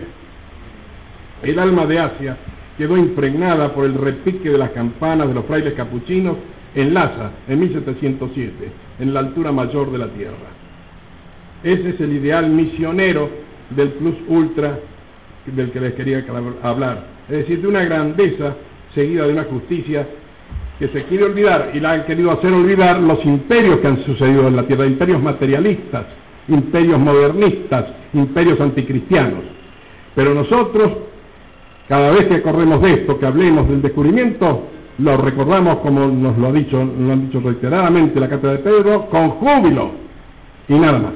El alma de Asia quedó impregnada por el repique de las campanas de los frailes capuchinos en Lhasa, en mil setecientos siete, en la altura mayor de la tierra. Ese es el ideal misionero del plus ultra del que les quería hablar, es decir, de una grandeza seguida de una justicia que se quiere olvidar, y la han querido hacer olvidar los imperios que han sucedido en la tierra, imperios materialistas, imperios modernistas, imperios anticristianos. Pero nosotros, cada vez que corremos de esto, que hablemos del descubrimiento, lo recordamos, como nos lo ha dicho, nos lo han dicho reiteradamente la Cátedra de Pedro, con júbilo y nada más.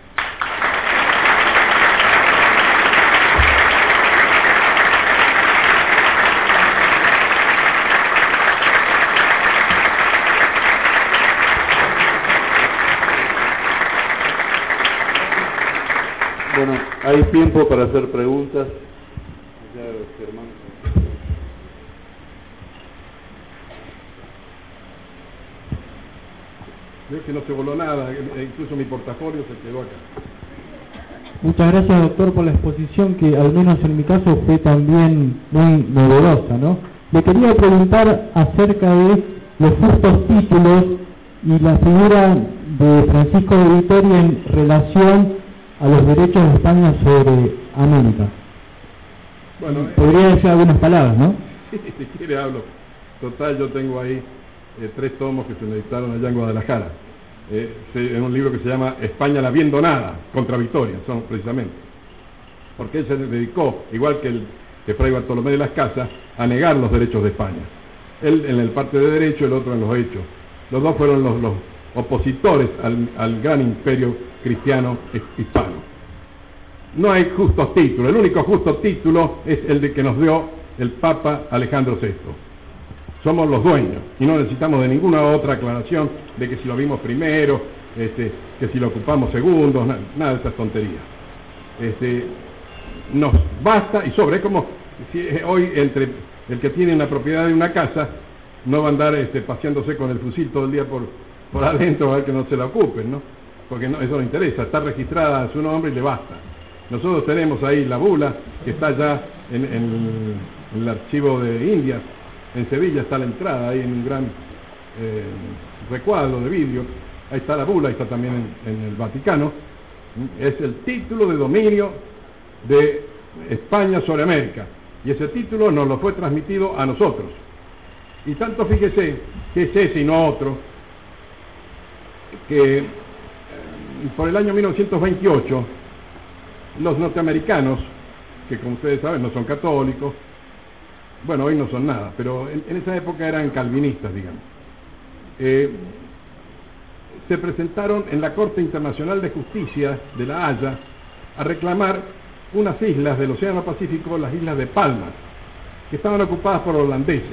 Bueno, hay tiempo para hacer preguntas. Veo que no se voló nada, incluso mi portafolio se quedó acá. Muchas gracias, doctor, por la exposición, que al menos en mi caso fue también muy novedosa, ¿no? Le quería preguntar acerca de los justos títulos y la figura de Francisco de Vitoria en relación a los derechos de España sobre América. Bueno, podría decir algunas palabras, ¿no? Sí, si quiere hablo. Total, yo tengo ahí eh, tres tomos que se me dictaron allá en Guadalajara. Eh, en un libro que se llama España la viendo nada, contra Vitoria, son precisamente. Porque él se dedicó, igual que el que Fray Bartolomé de las Casas, a negar los derechos de España. Él en el parte de derecho, el otro en los hechos. Los dos fueron los, los opositores al, al gran imperio cristiano hispano. No hay justos títulos, el único justo título es el de que nos dio el Papa Alejandro sexto. Somos los dueños y no necesitamos de ninguna otra aclaración de que si lo vimos primero, este, que si lo ocupamos segundos, nada, nada de estas tonterías. Este, nos basta y sobre, es como si hoy entre el que tiene una propiedad de una casa no va a andar este, paseándose con el fusil todo el día por, por adentro a ver que no se la ocupen, ¿no? Porque no, eso no interesa, está registrada a su nombre y le basta. Nosotros tenemos ahí la bula que está ya en, en, en el archivo de Indias, en Sevilla está la entrada, ahí en un gran eh, recuadro de vidrio, ahí está la bula, ahí está también en, en el Vaticano, es el título de dominio de España sobre América, y ese título nos lo fue transmitido a nosotros, y tanto fíjese que es ese y no otro, que eh, por el año mil novecientos veintiocho, los norteamericanos, que como ustedes saben no son católicos, bueno, hoy no son nada, pero en, en esa época eran calvinistas, digamos, eh, se presentaron en la Corte Internacional de Justicia de La Haya a reclamar unas islas del Océano Pacífico, las islas de Palmas, que estaban ocupadas por holandeses.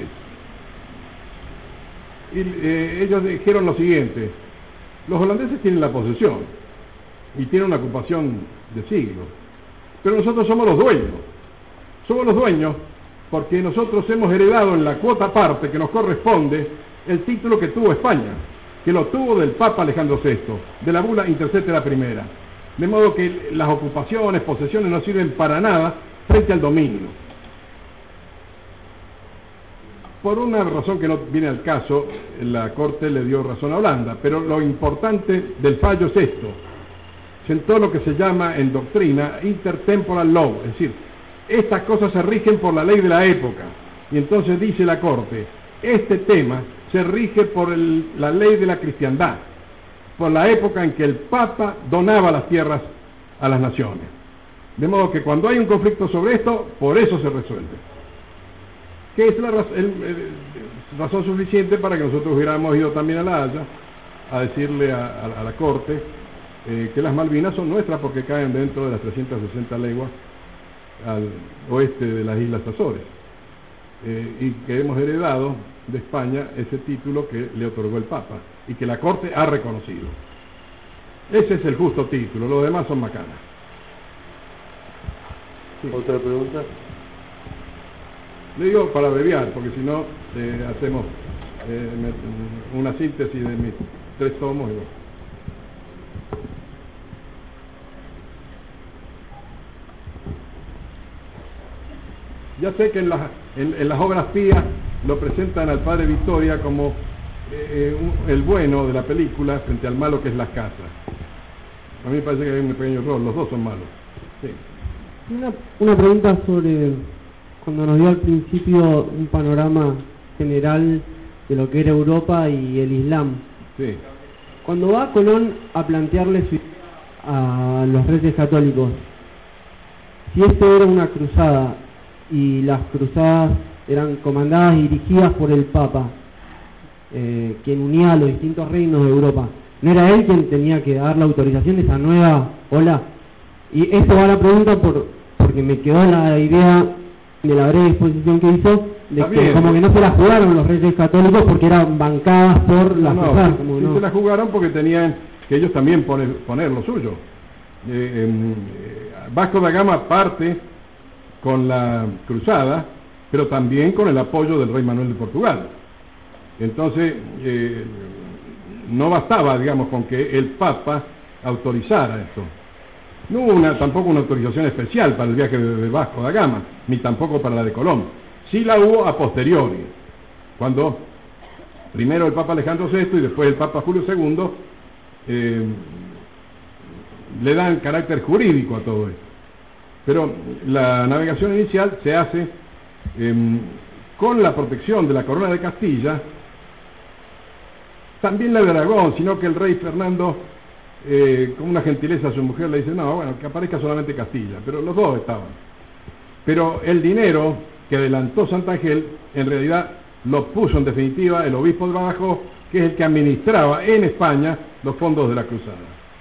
Y eh, ellos dijeron lo siguiente: los holandeses tienen la posesión y tienen una ocupación de siglos, pero nosotros somos los dueños, somos los dueños porque nosotros hemos heredado en la cuota parte que nos corresponde el título que tuvo España, que lo tuvo del Papa Alejandro sexto, de la bula Intercetera primera, de modo que las ocupaciones, posesiones no sirven para nada frente al dominio. Por una razón que no viene al caso, la Corte le dio razón a Holanda, pero lo importante del fallo es esto: sentó lo que se llama en doctrina intertemporal law, es decir, estas cosas se rigen por la ley de la época, y entonces dice la Corte, este tema se rige por el, la ley de la cristiandad, por la época en que el Papa donaba las tierras a las naciones. De modo que cuando hay un conflicto sobre esto, por eso se resuelve. Que es la raz el, el, razón suficiente para que nosotros hubiéramos ido también a La Haya a decirle a, a, a la Corte eh, que las Malvinas son nuestras porque caen dentro de las trescientas sesenta leguas al oeste de las Islas Azores, eh, y que hemos heredado de España ese título que le otorgó el Papa y que la Corte ha reconocido. Ese es el justo título, los demás son macanas. Sí. ¿Otra pregunta? Le digo para abreviar, porque si no eh, hacemos eh, me, una síntesis de mis tres tomos. Y... Ya sé que en las, en, en las obras pías lo presentan al padre Vitoria como eh, un, el bueno de la película frente al malo que es Las Casas. A mí me parece que hay un pequeño error, los dos son malos. Sí. Una, una pregunta sobre cuando nos dio al principio un panorama general de lo que era Europa y el Islam. Sí. Cuando va Colón a plantearle su a los reyes católicos, si esto era una cruzada y las cruzadas eran comandadas y dirigidas por el Papa, eh, quien unía a los distintos reinos de Europa, ¿no era él quien tenía que dar la autorización de esa nueva ola? Y esto va a la pregunta por, porque me quedó la idea de la breve exposición que hizo de Está que bien. como que no se la jugaron los reyes católicos porque eran bancadas por las No, cruzadas, sí, como sí no. se la jugaron porque tenían que ellos también poner, poner lo suyo. Eh, eh, Vasco da Gama parte con la cruzada, pero también con el apoyo del rey Manuel de Portugal. Entonces, eh, no bastaba, digamos, con que el Papa autorizara esto. No hubo una, tampoco una autorización especial para el viaje de, de Vasco da Gama, ni tampoco para la de Colón, Sí la hubo a posteriori, cuando primero el Papa Alejandro sexto y después el Papa Julio segundo eh, le dan carácter jurídico a todo esto. Pero la navegación inicial se hace eh, con la protección de la corona de Castilla, también la de Aragón, sino que el rey Fernando, eh, con una gentileza a su mujer, le dice, no, bueno, que aparezca solamente Castilla, pero los dos estaban. Pero el dinero que adelantó Santangel, en realidad lo puso en definitiva el obispo de Badajoz, que es el que administraba en España los fondos de la cruzada.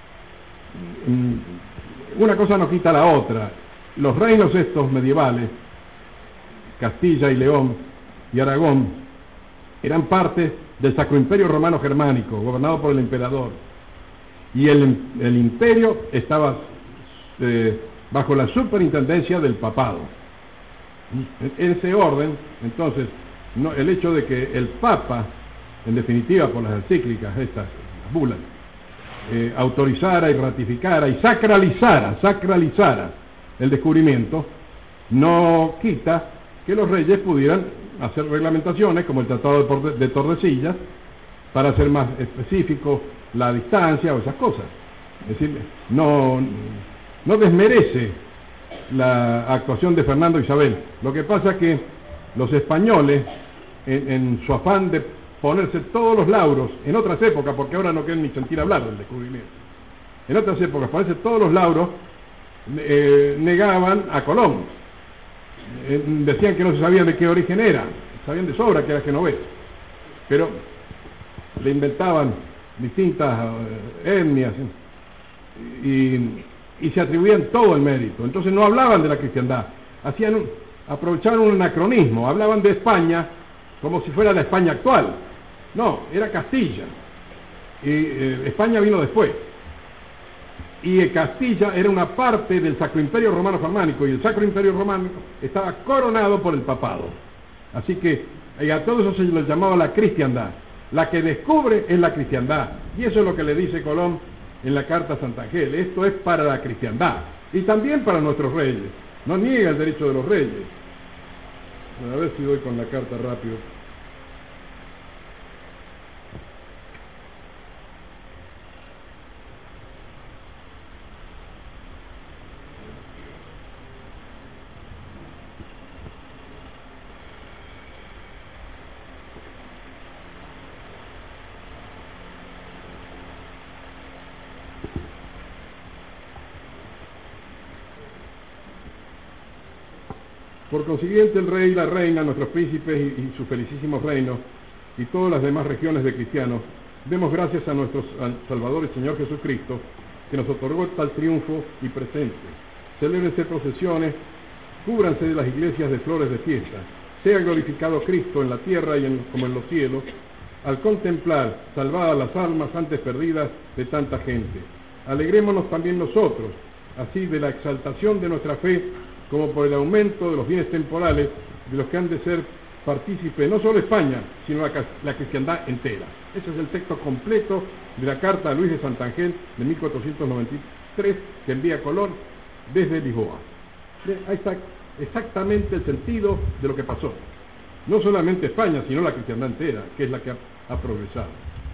Una cosa no quita la otra. Los reinos estos medievales, Castilla y León y Aragón, eran parte del Sacro Imperio Romano Germánico, gobernado por el emperador. Y el, el imperio estaba eh, bajo la superintendencia del papado. En ese orden, entonces, no, el hecho de que el Papa, en definitiva por las encíclicas, estas, las bulas, eh, autorizara y ratificara y sacralizara, sacralizara el descubrimiento, no quita que los reyes pudieran hacer reglamentaciones, como el Tratado de, de Tordesillas, para hacer más específico la distancia o esas cosas. Es decir, no, no desmerece la actuación de Fernando e Isabel. Lo que pasa es que los españoles, en, en su afán de ponerse todos los lauros, en otras épocas, porque ahora no quieren ni sentir hablar del descubrimiento, en otras épocas ponerse todos los lauros, eh, negaban a Colón. Eh, decían que no se sabían de qué origen era, sabían de sobra que era genovés, pero le inventaban distintas eh, etnias y, y se atribuían todo el mérito. Entonces no hablaban de la cristiandad, hacían un, aprovechaban un anacronismo, hablaban de España como si fuera la España actual. No, era Castilla, y eh, España vino después, y eh, Castilla era una parte del Sacro Imperio Romano Germánico, y el Sacro Imperio Romano estaba coronado por el papado. Así que y a todo eso se les llamaba la cristiandad. La que descubre es la cristiandad, y eso es lo que le dice Colón en la carta a Santangel. Esto es para la cristiandad y también para nuestros reyes. No niega el derecho de los reyes. A ver si doy con la carta rápido. Por consiguiente, el rey y la reina, nuestros príncipes y, y sus felicísimos reinos, y todas las demás regiones de cristianos, demos gracias a nuestro Salvador y Señor Jesucristo, que nos otorgó tal triunfo y presente. Celébrense procesiones, cúbranse de las iglesias de flores de fiesta, sea glorificado Cristo en la tierra y en, como en los cielos, al contemplar salvadas las almas antes perdidas de tanta gente. Alegrémonos también nosotros, así de la exaltación de nuestra fe, como por el aumento de los bienes temporales de los que han de ser partícipe no solo España, sino la, la cristiandad entera. Ese es el texto completo de la carta a Luis de Santangel de mil cuatrocientos noventa y tres que envía Colón desde Lisboa. Ahí está exactamente el sentido de lo que pasó. No solamente España, sino la cristiandad entera, que es la que ha, ha progresado.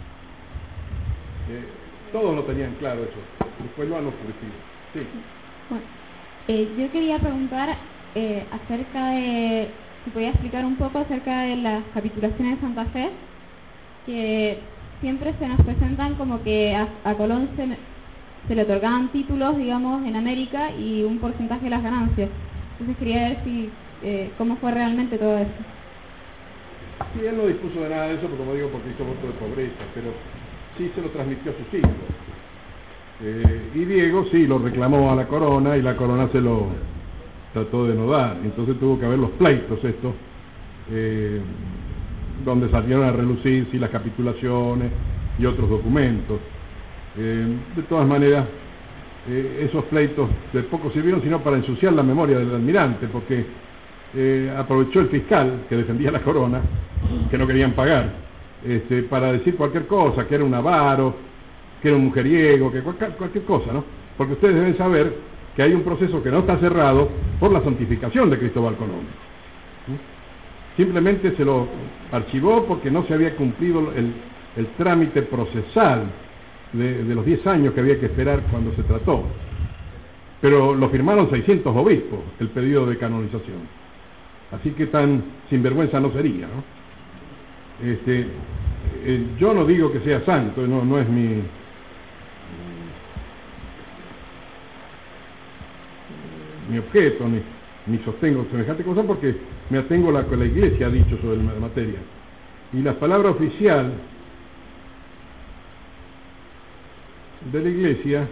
Eh, todos lo tenían claro eso, después lo han oscurecido. Sí. Bueno. Eh, yo quería preguntar eh, acerca de, si podía explicar un poco acerca de las capitulaciones de Santa Fe, que siempre se nos presentan como que a, a Colón se, se le otorgaban títulos, digamos, en América y un porcentaje de las ganancias. Entonces quería ver si eh, cómo fue realmente todo eso. Sí, él no dispuso de nada de eso, porque como digo, porque hizo voto de pobreza, pero sí se lo transmitió a sus hijos. Eh, y Diego sí lo reclamó a la corona y la corona se lo trató de no dar. Entonces tuvo que haber los pleitos estos, eh, donde salieron a relucir sí, las capitulaciones y otros documentos. Eh, de todas maneras, eh, esos pleitos de poco sirvieron sino para ensuciar la memoria del almirante, porque eh, aprovechó el fiscal que defendía la corona, que no querían pagar, este, para decir cualquier cosa, que era un avaro, que era un mujeriego, que cualquier, cualquier cosa, ¿no? Porque ustedes deben saber que hay un proceso que no está cerrado por la santificación de Cristóbal Colón. ¿Sí? simplemente se lo archivó porque no se había cumplido el, el trámite procesal de, de los diez años que había que esperar cuando se trató. Pero lo firmaron seiscientos obispos, el pedido de canonización. Así que tan sinvergüenza no sería, ¿no? Este, eh, yo no digo que sea santo, no, no es mi... mi objeto, ni, ni sostengo semejante cosa, porque me atengo a lo que la Iglesia ha dicho sobre la materia. Y la palabra oficial de la Iglesia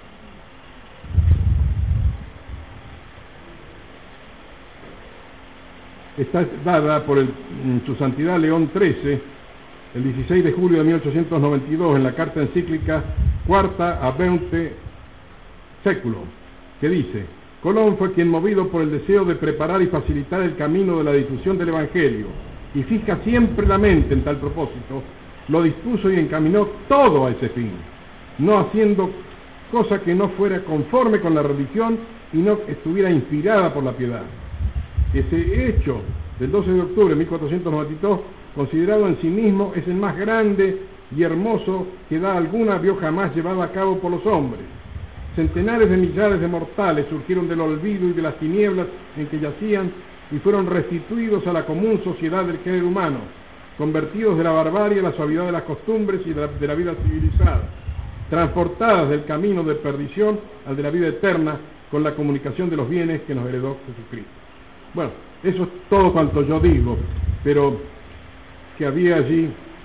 está dada por el, su Santidad León trece, el dieciséis de julio de mil ochocientos noventa y dos, en la carta encíclica Quarta Abeunte Seculum, que dice: Colón fue quien, movido por el deseo de preparar y facilitar el camino de la difusión del Evangelio, y fija siempre la mente en tal propósito, lo dispuso y encaminó todo a ese fin, no haciendo cosa que no fuera conforme con la religión y no estuviera inspirada por la piedad. Ese hecho del doce de octubre de mil cuatrocientos noventa y dos, considerado en sí mismo, es el más grande y hermoso que edad alguna vio jamás llevado a cabo por los hombres. Centenares de millares de mortales surgieron del olvido y de las tinieblas en que yacían y fueron restituidos a la común sociedad del género humano, convertidos de la barbarie a la suavidad de las costumbres y de la, de la vida civilizada, transportadas del camino de perdición al de la vida eterna con la comunicación de los bienes que nos heredó Jesucristo. Bueno, eso es todo cuanto yo digo, pero que había allí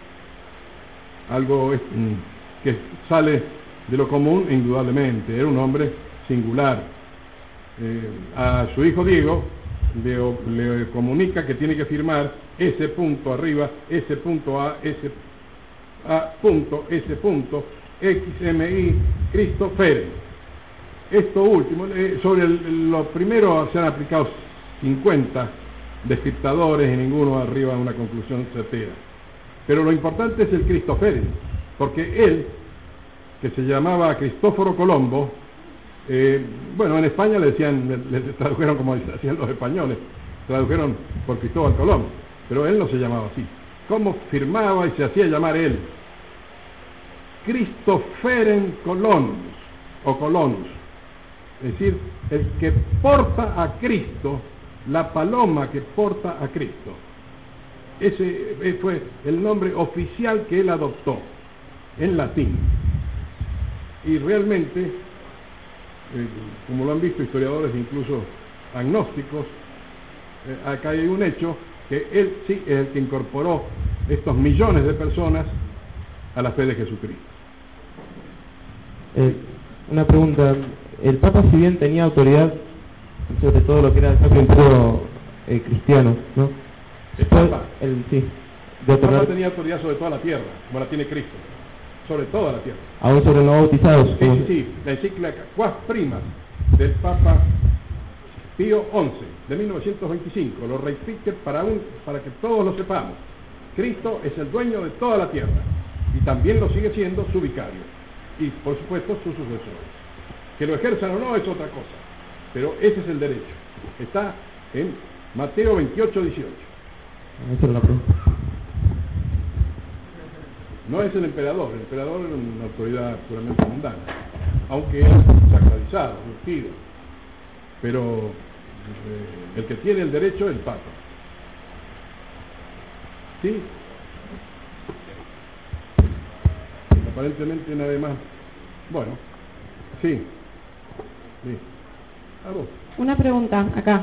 algo que sale de lo común, indudablemente. Era un hombre singular. Eh, a su hijo Diego le, le comunica que tiene que firmar ese punto arriba, ese punto A, ese A punto, ese punto, X M I, Cristo Fere. Esto último, eh, sobre el, lo primero se han aplicado cincuenta descriptadores y ninguno arriba a una conclusión certera. Pero lo importante es el Cristo Fere, porque él, que se llamaba Cristóforo Colombo, eh, bueno, en España le decían, le, le tradujeron como hacían los españoles, tradujeron por Cristóbal Colón, pero él no se llamaba así. ¿Cómo firmaba y se hacía llamar él? Christopheren Colonus, o Colonus, es decir, el que porta a Cristo, la paloma que porta a Cristo. Ese fue el nombre oficial que él adoptó, en latín. Y realmente, eh, como lo han visto historiadores incluso agnósticos, eh, acá hay un hecho que él sí es el que incorporó estos millones de personas a la fe de Jesucristo. Eh, una pregunta, el Papa, si bien tenía autoridad sobre todo lo que era el Sacro Imperio eh, cristiano, ¿no? El Papa, el, sí, de el Papa tenía autoridad sobre toda la tierra, como la tiene Cristo, sobre toda la tierra. Aún sobre los bautizados. Sí, sí, sí, la encíclica Quas Primas del Papa Pío once de mil novecientos veinticinco, lo repite para, un, para que todos lo sepamos. Cristo es el dueño de toda la tierra y también lo sigue siendo su vicario y por supuesto sus sucesores. Que lo ejerzan o no es otra cosa, pero ese es el derecho. Está en Mateo veintiocho, dieciocho. Esa es la pregunta. No es el emperador, el emperador es una autoridad puramente mundana, aunque es sacralizado, ungido, pero eh, el que tiene el derecho es el Papa. ¿Sí? Aparentemente nada más. Bueno, sí. Sí. ¿A vos? Una pregunta, acá.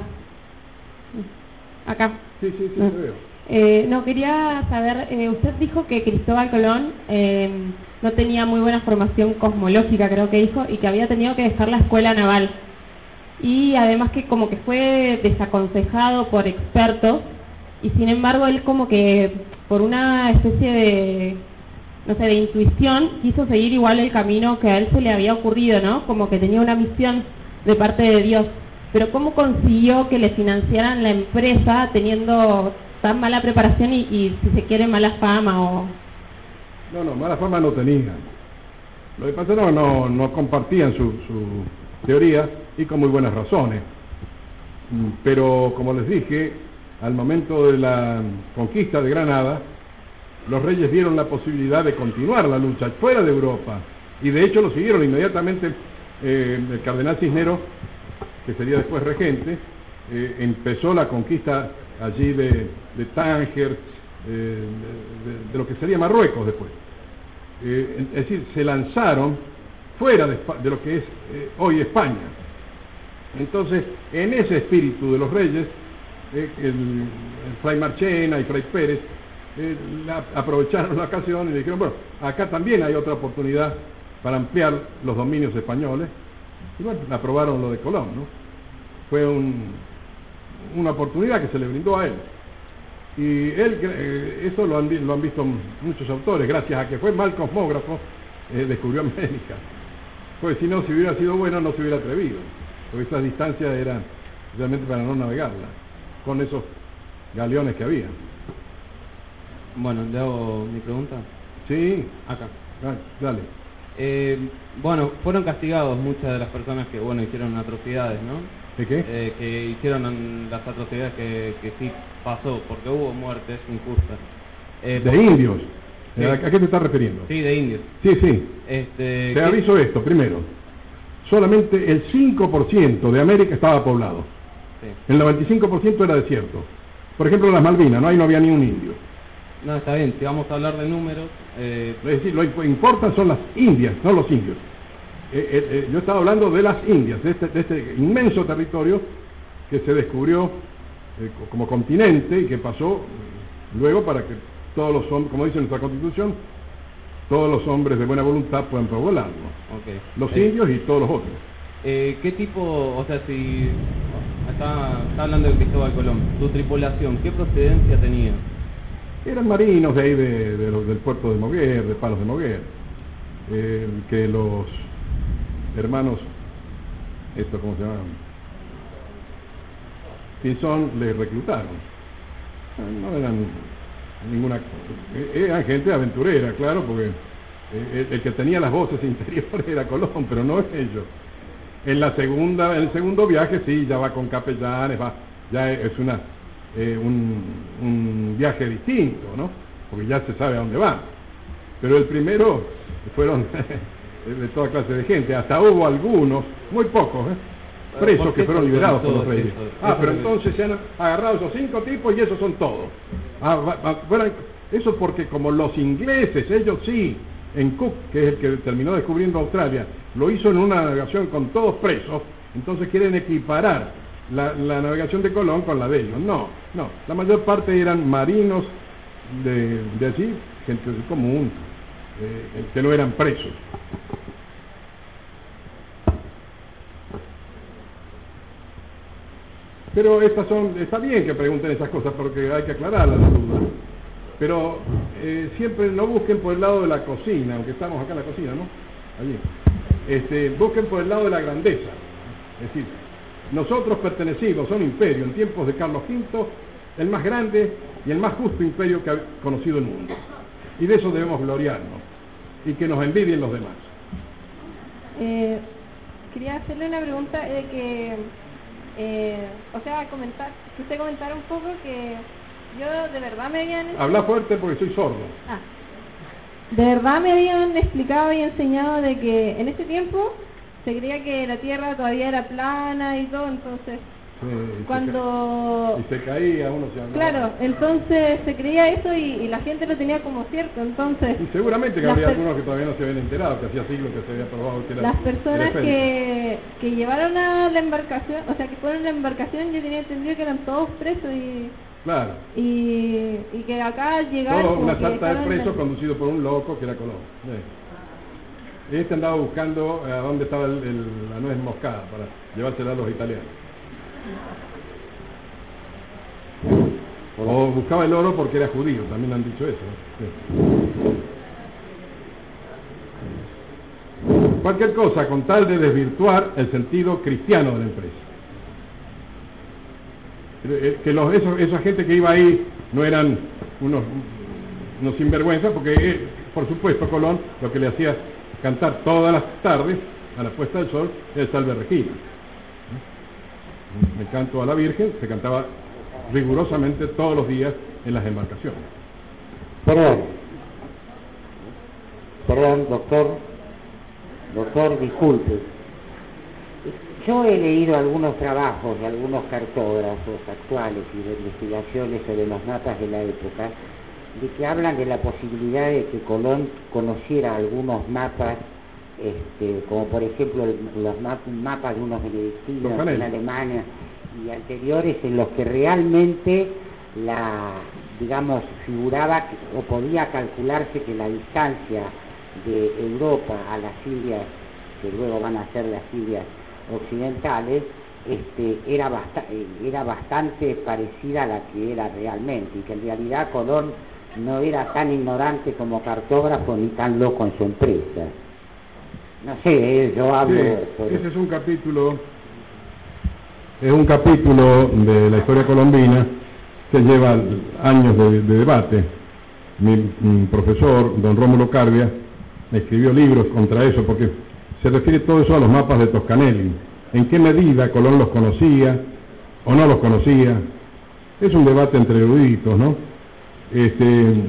Acá. Sí, sí, sí, no. te veo. Eh, no, quería saber, eh, usted dijo que Cristóbal Colón eh, no tenía muy buena formación cosmológica, creo que dijo, y que había tenido que dejar la escuela naval. Y además que como que fue desaconsejado por expertos, y sin embargo él como que por una especie de, no sé, de intuición, quiso seguir igual el camino que a él se le había ocurrido, ¿no? Como que tenía una misión de parte de Dios. Pero ¿cómo consiguió que le financiaran la empresa teniendo tan mala preparación y, y si se quiere mala fama o...? No, no, mala fama no tenía. Lo que pasa es que no, no, no compartían su, su teoría y con muy buenas razones. Pero como les dije, al momento de la conquista de Granada, los reyes vieron la posibilidad de continuar la lucha fuera de Europa, y de hecho lo siguieron inmediatamente. Eh, el cardenal Cisneros, que sería después regente, eh, empezó la conquista allí de, de Tánger, eh, de, de, de lo que sería Marruecos después. Eh, es decir, se lanzaron fuera de, de lo que es eh, hoy España. Entonces, en ese espíritu de los reyes, eh, el, el fray Marchena y fray Pérez eh, la, aprovecharon la ocasión y dijeron, bueno, acá también hay otra oportunidad para ampliar los dominios españoles, y bueno, aprobaron lo de Colón, ¿no? Fue un, una oportunidad que se le brindó a él. Y él, eh, eso lo han, lo han visto muchos autores, gracias a que fue mal cosmógrafo, eh, descubrió América. Pues si no, si hubiera sido bueno, no se hubiera atrevido, porque esas distancias eran realmente para no navegarla, con esos galeones que había. Bueno, ¿le hago mi pregunta? Sí. Acá. Ah, dale. Eh, bueno, fueron castigados muchas de las personas que, bueno, hicieron atrocidades, ¿no? ¿De qué? Eh, que hicieron las atrocidades que, que sí pasó, porque hubo muertes injustas. Eh, de porque, indios. Sí. ¿A qué te estás refiriendo? Sí, de indios. Sí, sí. Este, Te ¿qué? aviso esto, primero. Solamente el cinco por ciento de América estaba poblado. Sí. El noventa y cinco por ciento era desierto. Por ejemplo, las Malvinas, no, ahí no había ni un indio. No, está bien, si vamos a hablar de números... Eh, Es decir, lo que importa son las indias, no los indios. Eh, eh, eh, yo estaba hablando de las indias, de este, de este inmenso territorio que se descubrió eh, como continente y que pasó eh, luego para que todos los hombres, como dice nuestra Constitución, todos los hombres de buena voluntad puedan poblarlo. okay. Los eh, indios y todos los otros. Eh, ¿Qué tipo, o sea, si está, está hablando de Cristóbal Colón, su tripulación, qué procedencia tenía? Eran marinos de ahí de, de los, del puerto de Moguer, de Palos de Moguer, eh, que los hermanos, esto cómo se llaman, Pinzón, les reclutaron. No eran ninguna, eran gente aventurera, claro, porque el, el que tenía las voces interiores era Colón, pero no ellos. En la segunda, en el segundo viaje sí, ya va con capellanes, va, ya es una eh, un, un viaje distinto, ¿no? Porque ya se sabe a dónde va. Pero el primero fueron de toda clase de gente, hasta hubo algunos, muy pocos, ¿eh? presos que fueron liberados por los reyes. Eso, ah, eso pero entonces se han agarrado esos cinco tipos y esos son todos. Ah, va, va, bueno, eso porque como los ingleses, ellos sí, en Cook, que es el que terminó descubriendo Australia, lo hizo en una navegación con todos presos, entonces quieren equiparar la, la navegación de Colón con la de ellos. No, no, la mayor parte eran marinos de, de allí, gente común, eh, que no eran presos. Pero estas son, está bien que pregunten esas cosas porque hay que aclararlas las dudas. Pero eh, siempre no busquen por el lado de la cocina, aunque estamos acá en la cocina, ¿no? Allí. Este, busquen por el lado de la grandeza. Es decir, nosotros pertenecimos a un imperio en tiempos de Carlos quinto, el más grande y el más justo imperio que ha conocido el mundo. Y de eso debemos gloriarnos. Y que nos envidien los demás. Eh, quería hacerle una pregunta de que... Eh, o sea, comentar, que usted comentara un poco que yo de verdad me habían... Habla fuerte porque soy sordo. Ah, de verdad me habían explicado y enseñado de que en ese tiempo se creía que la Tierra todavía era plana y todo, entonces... Sí, y cuando... Se ca... Y se caía, uno se hablaba. Claro, entonces se creía eso y, y la gente lo tenía como cierto, entonces... Y seguramente que habría algunos que todavía no se habían enterado, que hacía siglos que se había probado que era... Las personas que, que llevaron a la embarcación, o sea, que fueron a la embarcación, yo tenía entendido que eran todos presos y... Claro. Y, y que acá llegaron... Todo una que sarta de presos la... conducido por un loco que era Colón. Sí. Este andaba buscando a dónde estaba el, el, la nuez moscada para llevársela a los italianos. O buscaba el oro porque era judío, también han dicho eso. Sí. Cualquier cosa con tal de desvirtuar el sentido cristiano de la empresa. Que los, esos, esa gente que iba ahí no eran unos, unos sinvergüenzas, porque él, por supuesto Colón lo que le hacía cantar todas las tardes a la puesta del sol era el Salve Regina. El canto a la Virgen se cantaba rigurosamente todos los días en las embarcaciones. Perdón, perdón, doctor, doctor, disculpe. Yo he leído algunos trabajos de algunos cartógrafos actuales y de investigaciones sobre los mapas de la época, de que hablan de la posibilidad de que Colón conociera algunos mapas, este, como por ejemplo el, los map, mapas de unos benedictinos en Alemania y anteriores, en los que realmente la, digamos, figuraba que, o podía calcularse que la distancia de Europa a las Indias, que luego van a ser las Indias occidentales, este, era, basta, era bastante parecida a la que era realmente, y que en realidad Colón no era tan ignorante como cartógrafo ni tan loco en su empresa. No sé, eh, yo hablo... Sí, por... ese es un capítulo, es un capítulo de la historia colombina que lleva años de, de debate. Mi, mi profesor, don Rómulo Carbia, escribió libros contra eso, porque se refiere todo eso a los mapas de Toscanelli. ¿En qué medida Colón los conocía o no los conocía? Es un debate entre eruditos, ¿no? Este,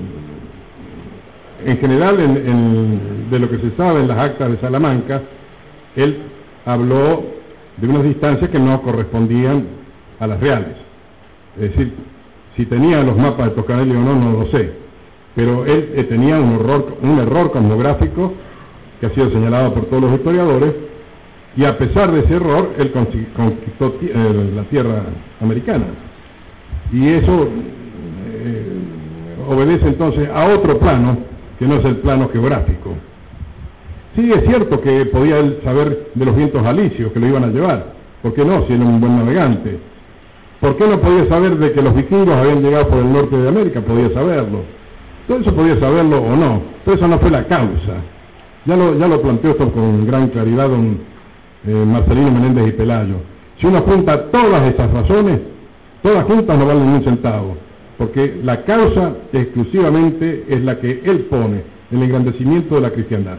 en general, en, en, de lo que se sabe en las actas de Salamanca, él habló de unas distancias que no correspondían a las reales. Es decir, si tenía los mapas de Toscanelli o no, no lo sé. Pero él eh, tenía un, horror, un error cosmográfico que ha sido señalado por todos los historiadores, y a pesar de ese error, él conquistó eh, la tierra americana. Y eso eh, obedece entonces a otro plano, que no es el plano geográfico. Sí, es cierto que podía él saber de los vientos alisios que lo iban a llevar. ¿Por qué no, si era un buen navegante? ¿Por qué no podía saber de que los vikingos habían llegado por el norte de América? Podía saberlo. Todo eso podía saberlo o no, pero eso no fue la causa. Ya lo, ya lo planteó esto con gran claridad don eh, Marcelino Menéndez y Pelayo. Si uno junta todas esas razones, todas juntas no valen ni un centavo, porque la causa exclusivamente es la que él pone, el engrandecimiento de la cristiandad.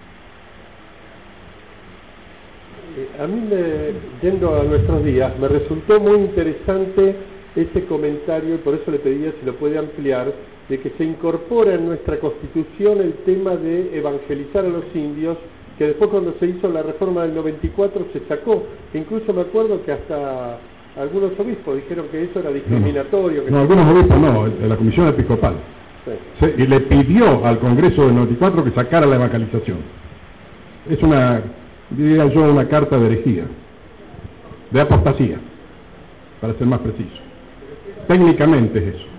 A mí, me, yendo a nuestros días, me resultó muy interesante ese comentario, y por eso le pedía si lo puede ampliar, de que se incorpora en nuestra Constitución el tema de evangelizar a los indios, que después cuando se hizo la reforma del noventa y cuatro se sacó. Incluso me acuerdo que hasta algunos obispos dijeron que eso era discriminatorio. No, que no algunos obispos no, la Comisión Episcopal. Sí. Se, y le pidió al Congreso del noventa y cuatro que sacara la evangelización. Es una, diría yo, una carta de herejía, de apostasía, para ser más preciso. Técnicamente es eso.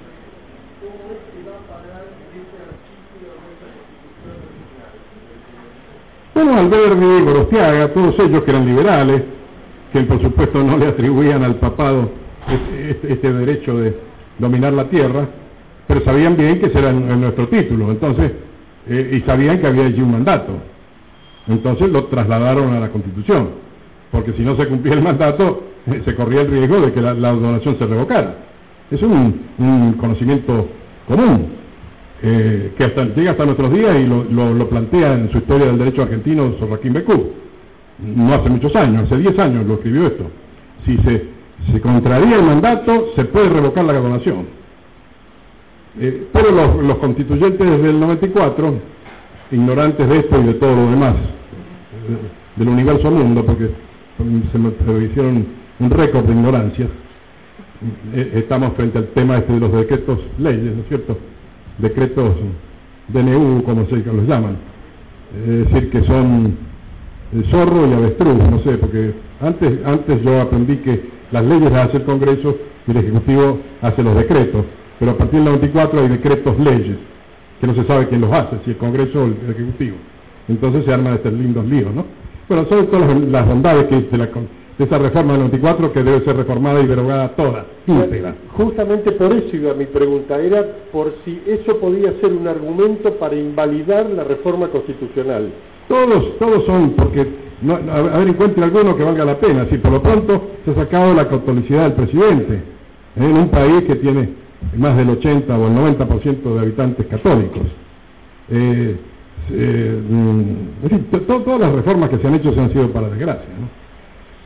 Bueno, Alberdi, Gorostiaga, todos ellos que eran liberales, que por supuesto no le atribuían al papado este, este, este derecho de dominar la tierra, pero sabían bien que ese era nuestro título, entonces, eh, y sabían que había allí un mandato. Entonces lo trasladaron a la Constitución, porque si no se cumplía el mandato, eh, se corría el riesgo de que la, la donación se revocara. Es un, un conocimiento común. Eh, que hasta, llega hasta nuestros días y lo, lo, lo plantea en su historia del derecho argentino Sor Joaquín Becú. No hace muchos años, hace diez años lo escribió esto. Si se, se contraría el mandato, se puede revocar la donación. Eh, pero los, los constituyentes del noventa y cuatro, ignorantes de esto y de todo lo demás, de, del universo mundo, porque se me hicieron un récord de ignorancia, eh, estamos frente al tema este de los decretos leyes, ¿no es cierto? Decretos D N U, como se los llaman, es decir, que son el zorro y avestruz, no sé, porque antes antes yo aprendí que las leyes las hace el Congreso y el Ejecutivo hace los decretos, pero a partir del noventa y cuatro hay decretos leyes, que no se sabe quién los hace, si el Congreso o el Ejecutivo. Entonces se arman estos lindos líos, ¿no? Bueno, son todas las bondades que de la de esa reforma del noventa y cuatro, que debe ser reformada y derogada toda, íntegra. Justamente por eso iba mi pregunta, era por si eso podía ser un argumento para invalidar la reforma constitucional. Todos, todos son, porque, no, a ver, encuentre alguno que valga la pena. Si por lo pronto se ha sacado la catolicidad del presidente, ¿eh? En un país que tiene más del ochenta o el noventa por ciento de habitantes católicos. Eh, eh, mm, es decir, to, to, todas las reformas que se han hecho se han sido para desgracia, ¿no?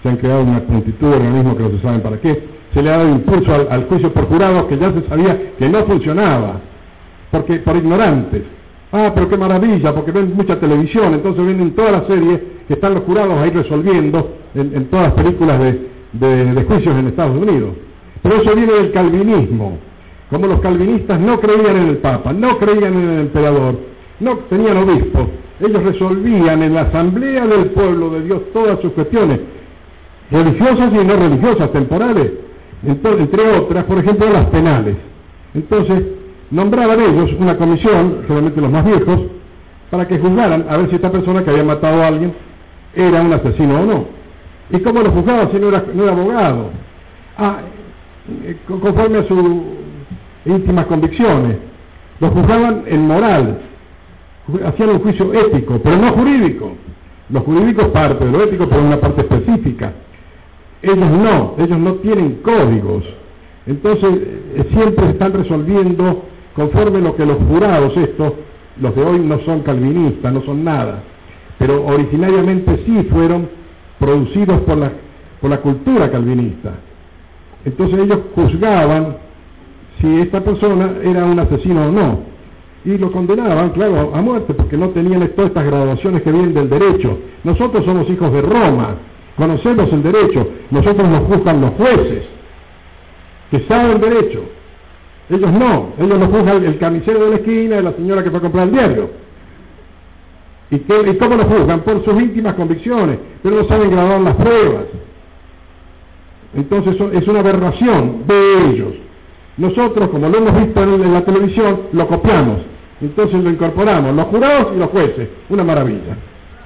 se han creado una multitud de organismos que no se saben para qué, se le ha dado impulso al, al juicio por jurados que ya se sabía que no funcionaba, porque por ignorantes. Ah, pero qué maravilla, porque ven mucha televisión, entonces vienen todas las series que están los jurados ahí resolviendo en, en todas las películas de, de, de juicios en Estados Unidos. Pero eso viene del calvinismo. Como los calvinistas no creían en el Papa, no creían en el emperador, no tenían obispos, ellos resolvían en la asamblea del pueblo de Dios todas sus cuestiones, religiosas y no religiosas, temporales, entonces, entre otras, por ejemplo, las penales. Entonces, nombraban ellos una comisión, generalmente los más viejos, para que juzgaran a ver si esta persona que había matado a alguien era un asesino o no. ¿Y cómo lo juzgaban si no era, no era abogado? Ah, conforme a sus íntimas convicciones. Lo juzgaban en moral, hacían un juicio ético, pero no jurídico. Los jurídicos parte de lo ético, pero una parte específica. Ellos no, ellos no tienen códigos. Entonces, eh, siempre están resolviendo conforme lo que los jurados estos, los de hoy no son calvinistas, no son nada, pero originariamente sí fueron producidos por la, por la cultura calvinista. Entonces ellos juzgaban si esta persona era un asesino o no, y lo condenaban, claro, a muerte, porque no tenían todas estas graduaciones que vienen del derecho. Nosotros somos hijos de Roma, conocemos el derecho, nosotros nos juzgan los jueces, que saben derecho. Ellos no, ellos lo juzgan el camisero de la esquina, de la señora que fue a comprar el diario. ¿Y, qué, ¿Y cómo lo juzgan? Por sus íntimas convicciones, pero no saben graduar las pruebas. Entonces es una aberración de ellos. Nosotros, como lo hemos visto en la televisión, lo copiamos. Entonces lo incorporamos, los jurados y los jueces. Una maravilla.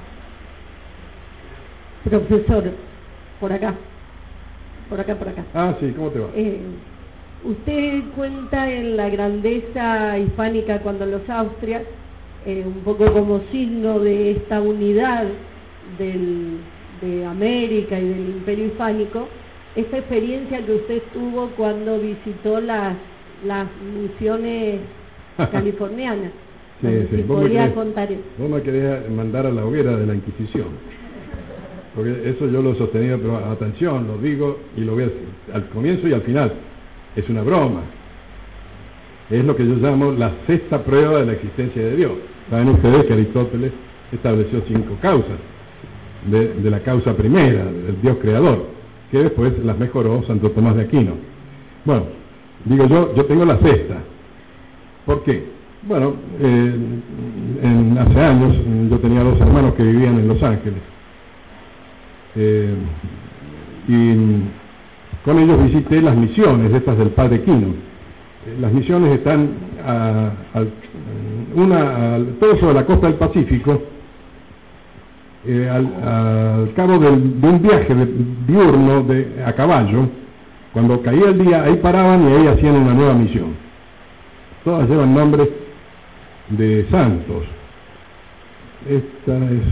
Profesor, por acá. Por acá, por acá. Ah, sí, ¿cómo te va? Eh, usted cuenta en la grandeza hispánica cuando los Austrias, eh, un poco como signo de esta unidad del, de América y del Imperio Hispánico, esta experiencia que usted tuvo cuando visitó las, las misiones californianas. Sí, sí. Si ¿Vos podría me querés, contar eso. vos me querés mandar a la hoguera de la Inquisición. Porque eso yo lo he sostenido, pero atención, lo digo y lo voy a decir al comienzo y al final. Es una broma. Es lo que yo llamo la sexta prueba de la existencia de Dios. Saben ustedes que Aristóteles estableció cinco causas. De, de la causa primera, del Dios creador, que después las mejoró Santo Tomás de Aquino. Bueno, digo yo, yo tengo la sexta. ¿Por qué? Bueno, eh, en, hace años yo tenía dos hermanos que vivían en Los Ángeles. Eh, y con ellos visité las misiones estas del Padre Quino. Eh, las misiones están a, a, una, a, todo sobre la costa del Pacífico, eh, al, al cabo del, de un viaje de, diurno de, a caballo. Cuando caía el día, ahí paraban y ahí hacían una nueva misión. Todas llevan nombres de santos. Esta es...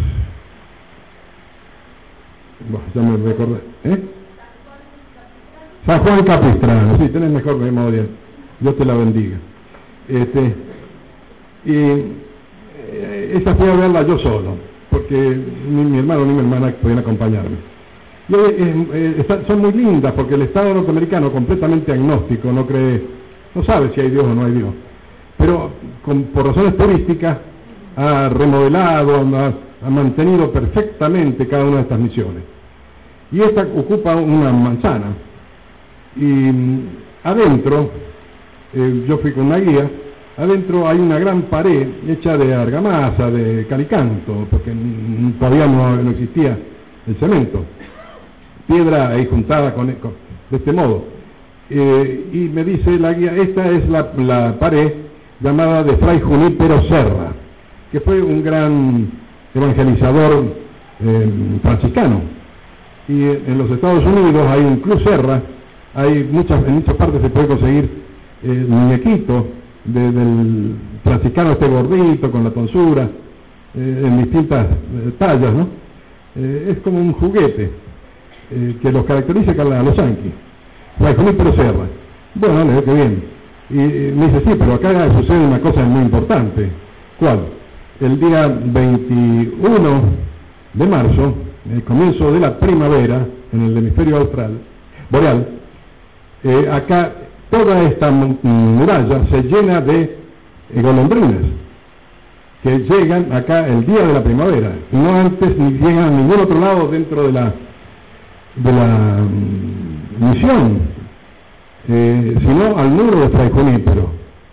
Bueno, ya me recordé. ¿Eh? San Juan Capistrano, sí, tenés mejor memoria. Dios te la bendiga. Este, y eh, esa fui a verla yo solo, porque ni mi hermano ni mi hermana podían acompañarme. Y, eh, eh, está, son muy lindas, porque el Estado norteamericano, completamente agnóstico, no cree, no sabe si hay Dios o no hay Dios, pero con, por razones turísticas ha remodelado, ha, ha mantenido perfectamente cada una de estas misiones. Y esta ocupa una manzana. Y mm, adentro, eh, yo fui con una guía, adentro hay una gran pared hecha de argamasa, de calicanto, porque mm, todavía no, no existía el cemento. Piedra ahí juntada con, con, de este modo. Eh, y me dice la guía, esta es la, la pared llamada de Fray Junípero Serra, que fue un gran evangelizador eh, franciscano. Y en los Estados Unidos hay un Club Serra, hay muchas, en muchas partes se puede conseguir eh, muñequito de, del franciscano este gordito con la tonsura, eh, en distintas eh, tallas, ¿no? Eh, es como un juguete eh, que los caracteriza a los yanquis. Fray Junípero Serra. Bueno, le digo que bien. Y me dice, sí, pero acá sucede una cosa muy importante. ¿Cuál? El día veintiuno de marzo, el comienzo de la primavera, en el hemisferio austral, boreal, eh, acá toda esta muralla se llena de eh, golondrinas que llegan acá el día de la primavera, no antes ni llegan a ningún otro lado dentro de la de la um, misión, eh, sino al muro de Fray Junípero.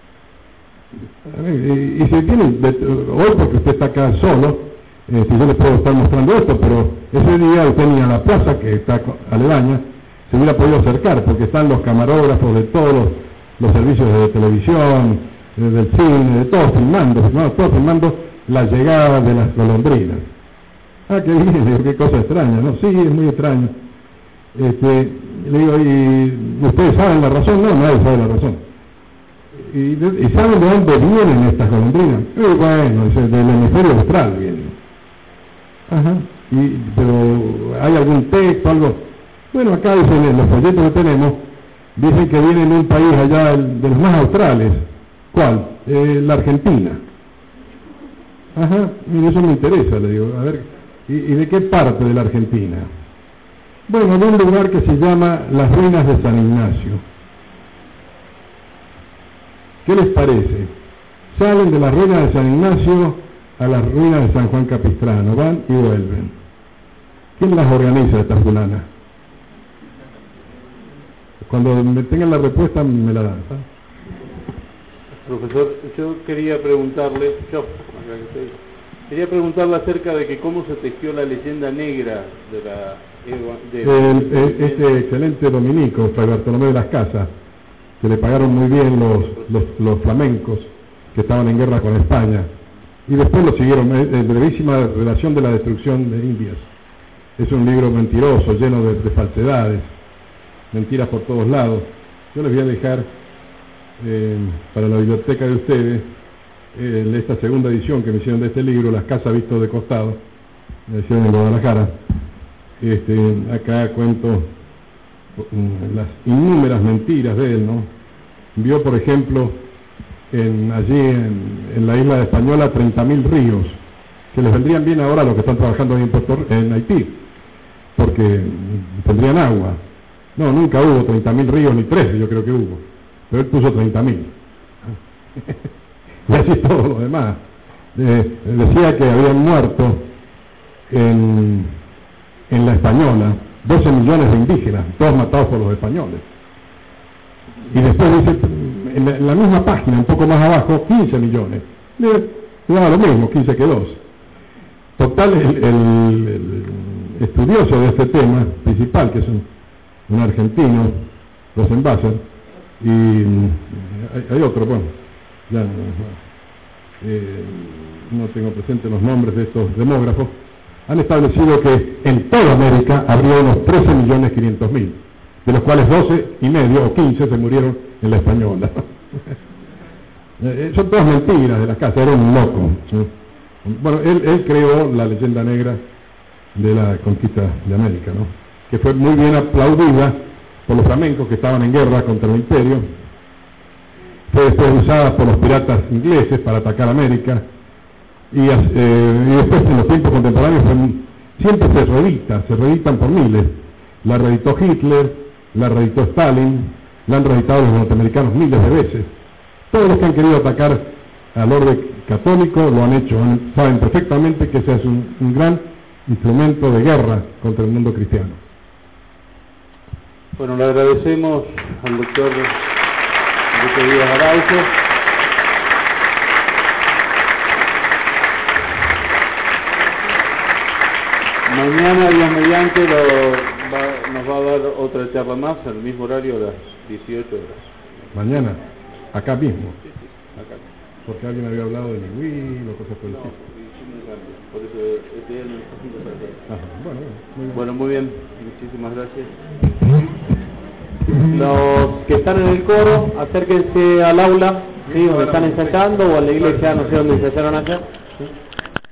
Y, y si tiene, hoy porque usted está acá solo, eh, si yo les puedo estar mostrando esto, pero ese día usted ni a la plaza que está aledaña se hubiera podido acercar, porque están los camarógrafos de todos los, los servicios de televisión, de, del cine, de todos filmando, filmando, todos filmando la llegada de las golondrinas. Ah, qué bien, digo, qué cosa extraña, ¿no? Sí, es muy extraño. Este, le digo, ¿y ustedes saben la razón? No, nadie sabe la razón. ¿Y, y saben de dónde vienen estas golondrinas? Eh, bueno, es del hemisferio austral vienen. Ajá. Y, pero, ¿hay algún texto, algo? Bueno, acá dicen, en los folletos que tenemos, dicen que vienen de un país allá de los más australes. ¿Cuál? Eh, la Argentina. Ajá, mire, eso me interesa, le digo, a ver, ¿y, y de qué parte de la Argentina? Bueno, de un lugar que se llama las Ruinas de San Ignacio. ¿Qué les parece? Salen de las Ruinas de San Ignacio a las Ruinas de San Juan Capistrano, van y vuelven. ¿Quién las organiza, estas fulanas? Cuando me tengan la respuesta me la dan, ¿sabes? Profesor, yo quería preguntarle, yo, quería preguntarle acerca de que cómo se tejió la leyenda negra de la... De, el, el, este excelente dominico, Fray Bartolomé de las Casas, que le pagaron muy bien los, los, los flamencos que estaban en guerra con España, y después lo siguieron, en brevísima relación de la destrucción de Indias. Es un libro mentiroso, lleno de, de falsedades, mentiras por todos lados. Yo les voy a dejar eh, para la biblioteca de ustedes eh, esta segunda edición que me hicieron de este libro, Las Casas Visto de Costado, me hicieron en Guadalajara. Este, acá cuento um, las innúmeras mentiras de él, ¿no? Vio, por ejemplo, en, allí en, en la isla española treinta mil ríos, que les vendrían bien ahora a los que están trabajando ahí en, Puerto, en Haití, porque tendrían agua. No, nunca hubo treinta mil ríos, ni trece yo creo que hubo, pero él puso treinta mil. Y así todo lo demás. Eh, decía que habían muerto en... en la española, doce millones de indígenas, todos matados por los españoles. Y después dice, en la, en la misma página, un poco más abajo, quince millones. Le daba lo mismo, quince que dos. Total, el, el, el estudioso de este tema principal, que es un, un argentino, Rosenbasser, y hay, hay otro, bueno, ya no, eh, no tengo presente los nombres de estos demógrafos, han establecido que en toda América habría unos trece millones quinientos mil, de los cuales doce y medio o quince se murieron en la española. Son todas mentiras de las casas, era un loco. ¿Sí? Bueno, él, él creó la leyenda negra de la conquista de América, ¿no? Que fue muy bien aplaudida por los flamencos que estaban en guerra contra el imperio. Fue después usada por los piratas ingleses para atacar América. Y, eh, y después en los tiempos contemporáneos siempre se reedita, se reeditan por miles. La reeditó Hitler, la reeditó Stalin, la han reeditado los norteamericanos miles de veces. Todos los que han querido atacar al orden católico lo han hecho, saben perfectamente que ese es un, un gran instrumento de guerra contra el mundo cristiano. Bueno, le agradecemos al doctor Enrique Díaz Araujo. Mañana, Díaz mediante, lo va, nos va a dar otra charla más al mismo horario a las dieciocho horas. Mañana, acá mismo. Sí, sí, acá. Porque alguien había hablado de Lingüí o cosas por el estilo. Por eso este día no está haciendo para Ajá, bueno, muy bien. Bueno, muy bien. Muchísimas gracias. Los que están en el coro, acérquense al aula, ¿sí? Donde están ensayando, o a la iglesia, no sé dónde ensayaron ayer. ¿Sí?